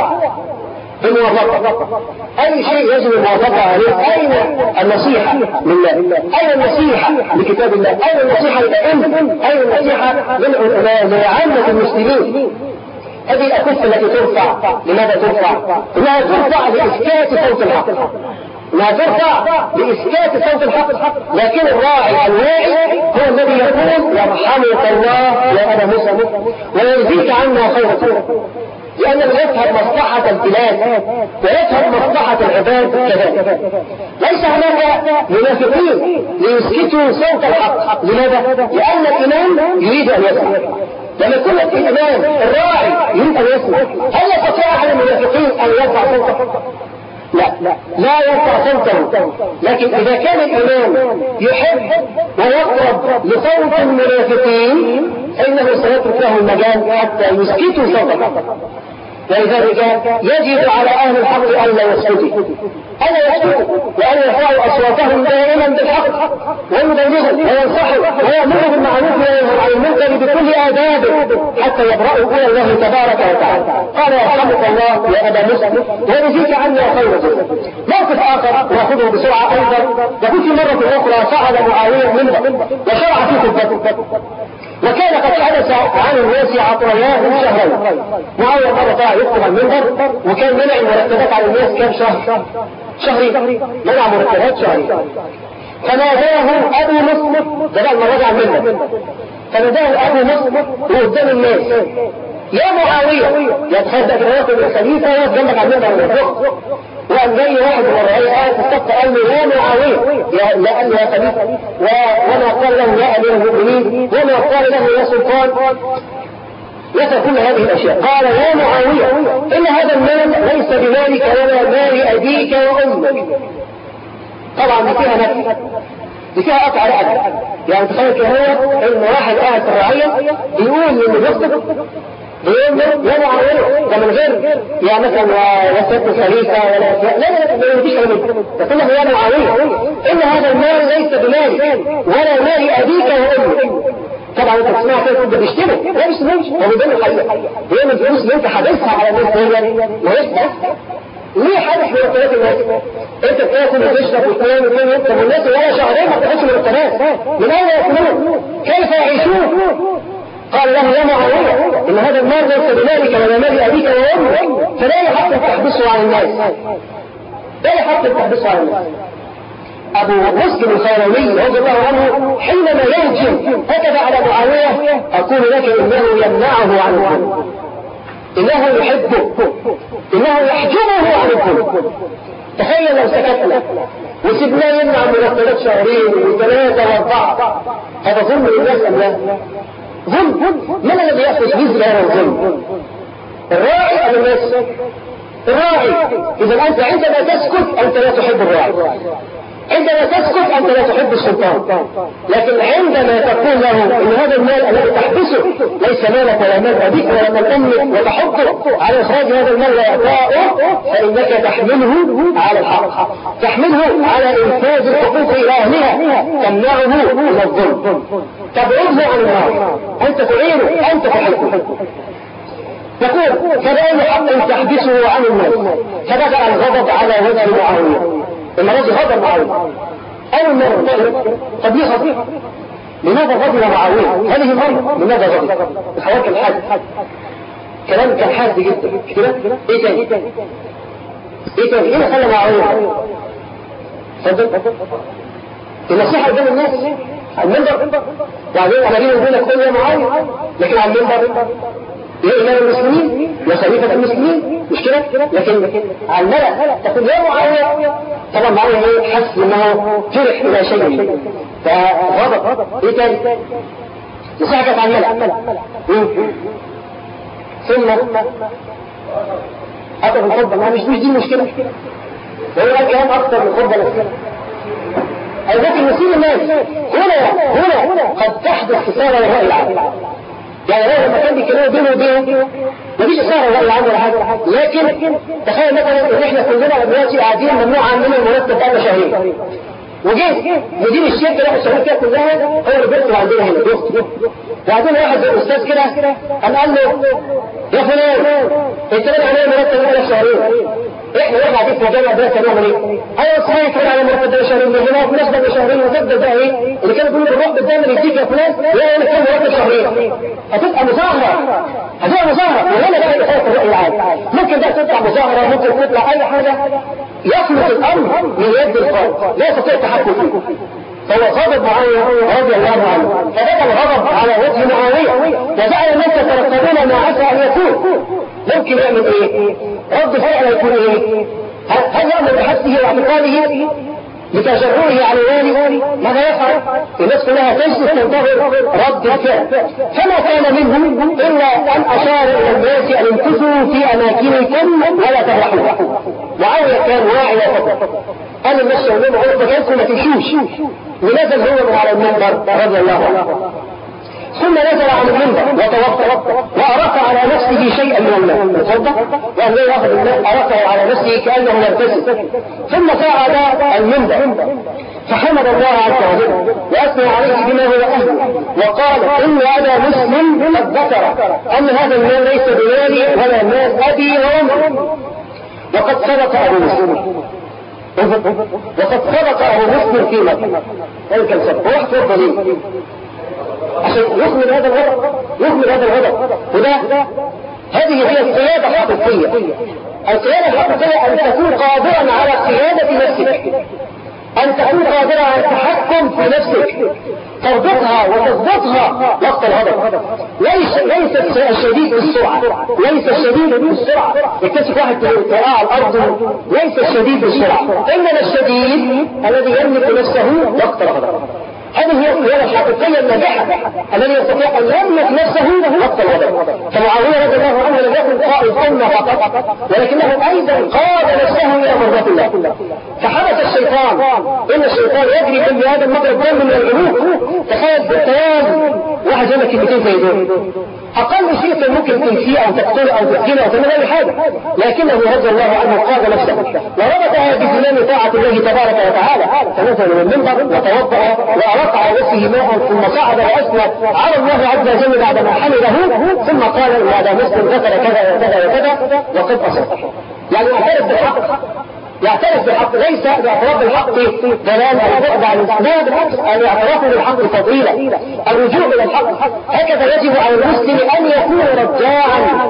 بالموافقة. أي شيء يجب الموافقة عليه. أين النصيحة لله؟ أين النصيحة لكتاب الله؟ أين النصيحة للأئمة؟ أين النصيحة لعامة المسلمين؟ هذه الأكف التي ترفع، لماذا ترفع؟ إنها ترفع لإسكات صوت الحق، إنها ترفع لإسكات صوت الحق، لكن الراعي الواعي هو الذي يقول يرحمك الله يا أبا موسى ويجزيك عنا خيرا، لأنه يفهم مصلحة البلاد ويفهم مصلحة العباد كذلك. ليس هناك منافقين ليسكتوا صوت الحق، لماذا؟ لأن الإمام يريد أن يسمع. لما يكون الإمام الراعي يريد أن يسمع، هل يستطيع على المنافقين أن يرفع صوته؟ لا لا لا يرفع صوته. لكن إذا كان الإمام يحب ويقرب لصوت المنافقين فإنه سيترك له المجال حتى يسكتوا صوته. ولذلك يجب على أهل الحق أن لا يسكتوا، أن يسكتوا وأن يرفعوا أصواتهم دائما بالحق ويبلغوا وينصحوا ويأمروا بالمعروف وينهوا عن المنكر بكل آدابه حتى يبرأوا إلى الله تبارك وتعالى. قال يرحمك الله يا أبا مسلم ويجزيك عنا خير الجزاء. موقف آخر نأخذه بسرعة أيضا. يقول في مرة أخرى صعد معاوية منبر وشرع في خطبته، وكان قد حدث عن الناس عطريات شهرين. معاوية مرة طلع يدخل المنبر وكان منع المرتبات على الناس كم شهر؟ شهرين، منع مرتبات شهرين. فناداه أبو مسلم، ده بقى المرة عن منبر، فناداه أبو مسلم وقدام الناس يا معاوية، يتخذ أكرامات الخليفة يقف جنبك على المنبر والفوق. وقام جاي واحد من الرعية قاعد في الصف قال له يا معاوية، يا لا قال له يا خليفة، وما قال له يا أمير المؤمنين، وما قال له يا سلطان، يسأل كل هذه الأشياء. قال يا معاوية إن هذا المال ليس بمالك ولا مال أبيك وأمك. طبعا دي فيها نفس، دي فيها قطع رقبة. يعني تخيل كده هو إن واحد قاعد في الرعية يقول إنه بيصدق بيقول له يا معاوية، ده من غير يعني مثلا وسط الخليفة ولا لا لا لا مفيش كلام منه، تقول له يا معاوية إن هذا المال ليس بمالك ولا مال أبيك وأمك. طبعا انت تسمع كده تقول ده بيشتمه، لا بيشتموش، هو بيقول الحقيقة. هي من الفلوس اللي انت حابسها على الناس دي ويسمع ليه حابس مرتبات الناس؟ انت بتاكل وتشرب وتنام وتنام، طب والناس ولا شهرين ما بتاخدش مرتبات، من اين ياكلون؟ كيف يعيشون؟ قال له يا معاوية ان هذا المال ليس بمالك ولا مال ابيك وامك، فلا يحق تحبسه عن الناس، لا يحق تحبسه عن الناس. أبو مسلم الخيروي رضي الله عنه حينما يهجم كتب على معاوية أقول لك إنه يمنعه عن الظلم، إنه يحبه، إنه يحجبه عن الظلم. تخيل لو سكتنا وسبناه يمنع مرتبات شهرين وثلاثة وأربعة، هذا ظلم للناس أم لا؟ ظلم. من الذي يأخذ مثل هذا الظلم؟ الراعي أم الناس؟ الراعي. إذا أنت عندما تسكت أنت لا تحب الراعي، عندما تسكت أنت لا تحب السلطان، لكن عندما تقول له إن هذا المال الذي تحبسه ليس مالك ولا مال أبيك ولا مال أمك وتحطه على إخراج هذا المال وإعطائه، فإنك تحمله على الحق، تحمله على إنفاذ الحقوق إلى أهلها، تمنعه من الظلم، تبعده عن النار، أنت تعينه، أنت تحبه. يقول فبأي حق تحبسه عن الناس؟ فبدأ الغضب على وجه معاوية. الذي غضب معاوية أول مرة طب ليه غضب؟ لماذا غضب معاوية؟ هذه مرة لماذا غضب؟ الحوار كان حاد، كلام كان حاد جدا كده. ايه تاني؟ ايه تاني؟ ايه اللي خلى معاوية؟ صدق النصيحة قدام الناس على المنبر، يعني انا بيني وبينك كل يوم معاوية، لكن على المنبر يا إمام المسلمين يا خليفة المسلمين مش كده؟ لكن على الملأ تقول يا معاوية. طبعا معاوية حس انه فرح الى شيء فغضب. ايه تاني؟ نصيحة كانت على الملأ. ثم أطلب الخطبة، ما مش دي المشكلة، وهو كلام أكثر من الخطبة نفسها. لكن نسيب الناس هنا هنا قد تحدث إثارة للرأي العام. يعني هو لما كان بيتكلموا بينه وبينه مفيش إثارة للرأي العام ولا حاجة، لكن تخيل مثلا إن إحنا كلنا دلوقتي قاعدين ممنوع عننا المرتب بقى شهرين، وجه مدير الشركة اللي الشركة كده كلها هو اللي بيكتب عندنا هنا بيكتب، وبعدين واحد زي الأستاذ كده قام قال له يا فلان أنت مالك عليا مرتب بقى شهرين، احنا واحنا قاعدين في مجال الدراسه نعمل ايه؟ ايوه صحيح كده على مرتب ده شهرين من هنا وفي ناس بقى شهرين، وتبدا بقى ايه؟ اللي كانوا بيقولوا الرب الدائما يديك يا فلان يا اللي كان مرتب شهرين، هتبقى مظاهره، هتبقى مظاهره، وهنا بقى يخالف الراي العام. ممكن بقى تطلع مظاهره، ممكن تطلع اي حاجه يخلص الامر من يد القائد، لا يستطيع التحكم فيه. فهو غضب معاوية رضي الله عنه، فبدأ الغضب على وجه معاوية وجعل الناس يترقبون ما عسى ان يكون. ممكن يعمل ايه؟ رد فعل يكون ايه؟ هل يعمل بحثه واعتقاده لتجرؤه على والي؟ ماذا يفعل؟ الناس كلها تجلس تنتظر رد الفعل، فما كان منهم الا ان اشار الى الناس ان امكثوا في اماكنكم ولا تبرحوا. معاوية كان واعي وفقط، قال الناس يومين غرفة جالكم ما تمشوش، ونزل هو من على المنبر رضي الله عنه، ثم نزل عن المنبر وتوضا وأرق على نفسه شيئا من الماء، تصدق وأن يأخذ الماء أرقه على نفسه كأنه يغتسل، ثم صعد المنبر فحمد الله عز وجل وأثنى عليه بما هو أهله، وقال إن أبا مسلم قد ذكر أن هذا المال ليس بمالي ولا مال أبي وأمي، وقد صدق أبو مسلم وقد صدق أبو مسلم في مكة. ذلك السبب هو احترض ليه عشان يخمل هذا الغضب، يخمل هذا الغضب. وده هذه هي القيادة الحقيقية. القيادة الحقيقية أن تكون قادرا على قيادة نفسك، أن تكون قادرا على التحكم في نفسك، تربطها وتضبطها وقت الغضب. ليس ليس الشديد بالسرعة، ليس الشديد بالسرعة يكتشف واحد توقع على الأرض، ليس الشديد بالسرعة، إنما الشديد الذي يملك نفسه وقت الغضب. هذه هي القيادة الحقيقية الناجحة الذي يستطيع أن يملك نفسه وقت الغضب. فمعاوية رضي الله عنه لم يكن قائد أمة فقط، ولكنه أيضا قاد نفسه إلى مرضاة الله. فحدث الشيطان، إن الشيطان يجري في هذا المضرب دم من الجنوب. تخيل بالتيام واحد يقول لك كلمتين زي دول، أقل شيء ممكن تنسيه أو تقتله أو تقتله أو تعمل أي حاجة، لكنه رضي الله عنه قاد نفسه وربطها بزمام طاعة الله تبارك وتعالى. فنزل من المنبر وتوضأ وأرق على نفسه ماء، ثم صعد وأثنى على الله عز وجل بعدما حمده، ثم قال إن هذا مسلم ذكر كذا وكذا وكذا وقد أصبح. يعني اعترف بالحق، يعترف بالحق، ليس الاعتراف بالحق دلال او بعد عن الاسلام، بالعكس الاعتراف بالحق فضيله، الرجوع الى الحق. هكذا يجب على المسلم ان يكون رجاعا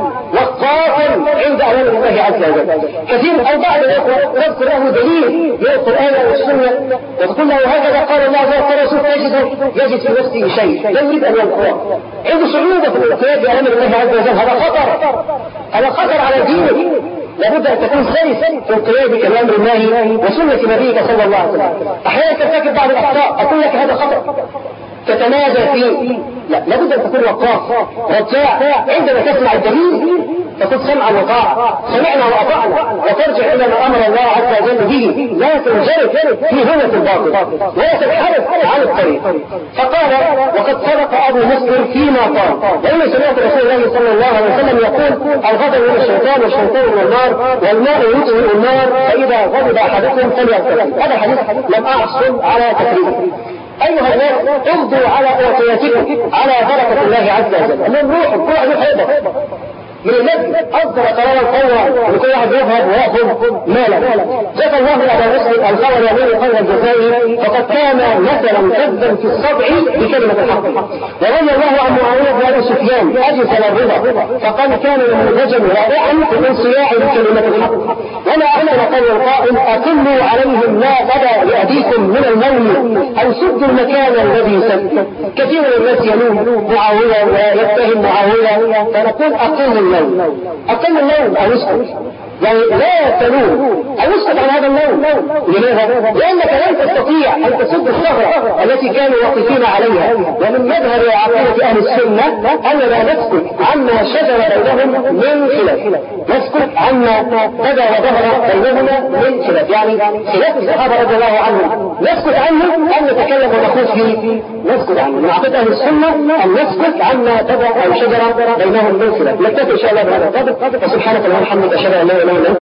وقافا عند اوامر الله عز وجل. كثير او بعض الاخوه يذكر له دليل من القران والسنه وتقول له هكذا قال الله عز وجل رسول، يجد يجد في نفسه شيء لا يريد ان ينقضه، عنده صعوبه في الانقياد باوامر الله عز وجل. هذا خطر، هذا خطر على دينه. لابد ان تكون سلسا في انقيادك لامر الله وسنه نبيك صلى الله عليه وسلم. احيانا ترتكب بعض الاخطاء اقول لك هذا خطا تتنازل فيه، لا، لابد ان تكون وقاف رجاع. عندما تسمع الدليل تكون سمعا وطاعه، سمعنا واطعنا، وترجع الى ما امر الله عز وجل به، لا تنجرف في هوة الباطل ولا تنحرف عن الطريق. فقال وقد صدق ابو مسلم فيما قال، لاني سمعت رسول الله صلى الله عليه وسلم يقول الغضب من الشيطان والشيطان من النار والماء يطفئ النار فاذا غضب احدكم فليغتسل. هذا الحديث لم اعصم على تكريره. أيها الناس امضوا على أوقياتكم على بركة الله عز وجل. من روح كل روح يقدر من المسجد أصدر قرارا قولا لكل واحد يذهب ويأخذ مالا. جزى الله أبا مسلم الخبر يمين خير الجزائر فقد كان مثلا كذبا في الصدع بكلمة الحق. ورضي الله عن معاوية بن أبي سفيان أجزل الرضا فقد كان نموذجا رائعا في الانصياع بكلمة الحق. ولا أحسن قول القائل أقلوا عليهم ما بدا لأبيكم من المول أو سدوا المكان الذي سد. كثير من الناس يلوم معاوية ويتهم معاوية فنقول أقل اللوم أقل اللوم أو اسكت، يعني لا تلوم أو اسكت عن هذا اللوم. لماذا؟ لأنك لن تستطيع أن تسد الثغرة التي كانوا واقفين عليها. ومن مذهب وعقيدة أهل السنة أننا نسكت عما شجر بينهم من خلاف، نسكت عما بدا وظهر بينهما من خلاف، يعني خلاف الصحابة رضي الله عنهم نسكت عنه أن نتكلم ونخوض فيه، نسكت عنه. من عقيدة أهل السنة أن نسكت عما بدا أو شجر بينهم من خلاف. نكتفي إن شاء الله بهذا القدر. وسبحانك اللهم وبحمدك أشهد أن لا إله إلا أنت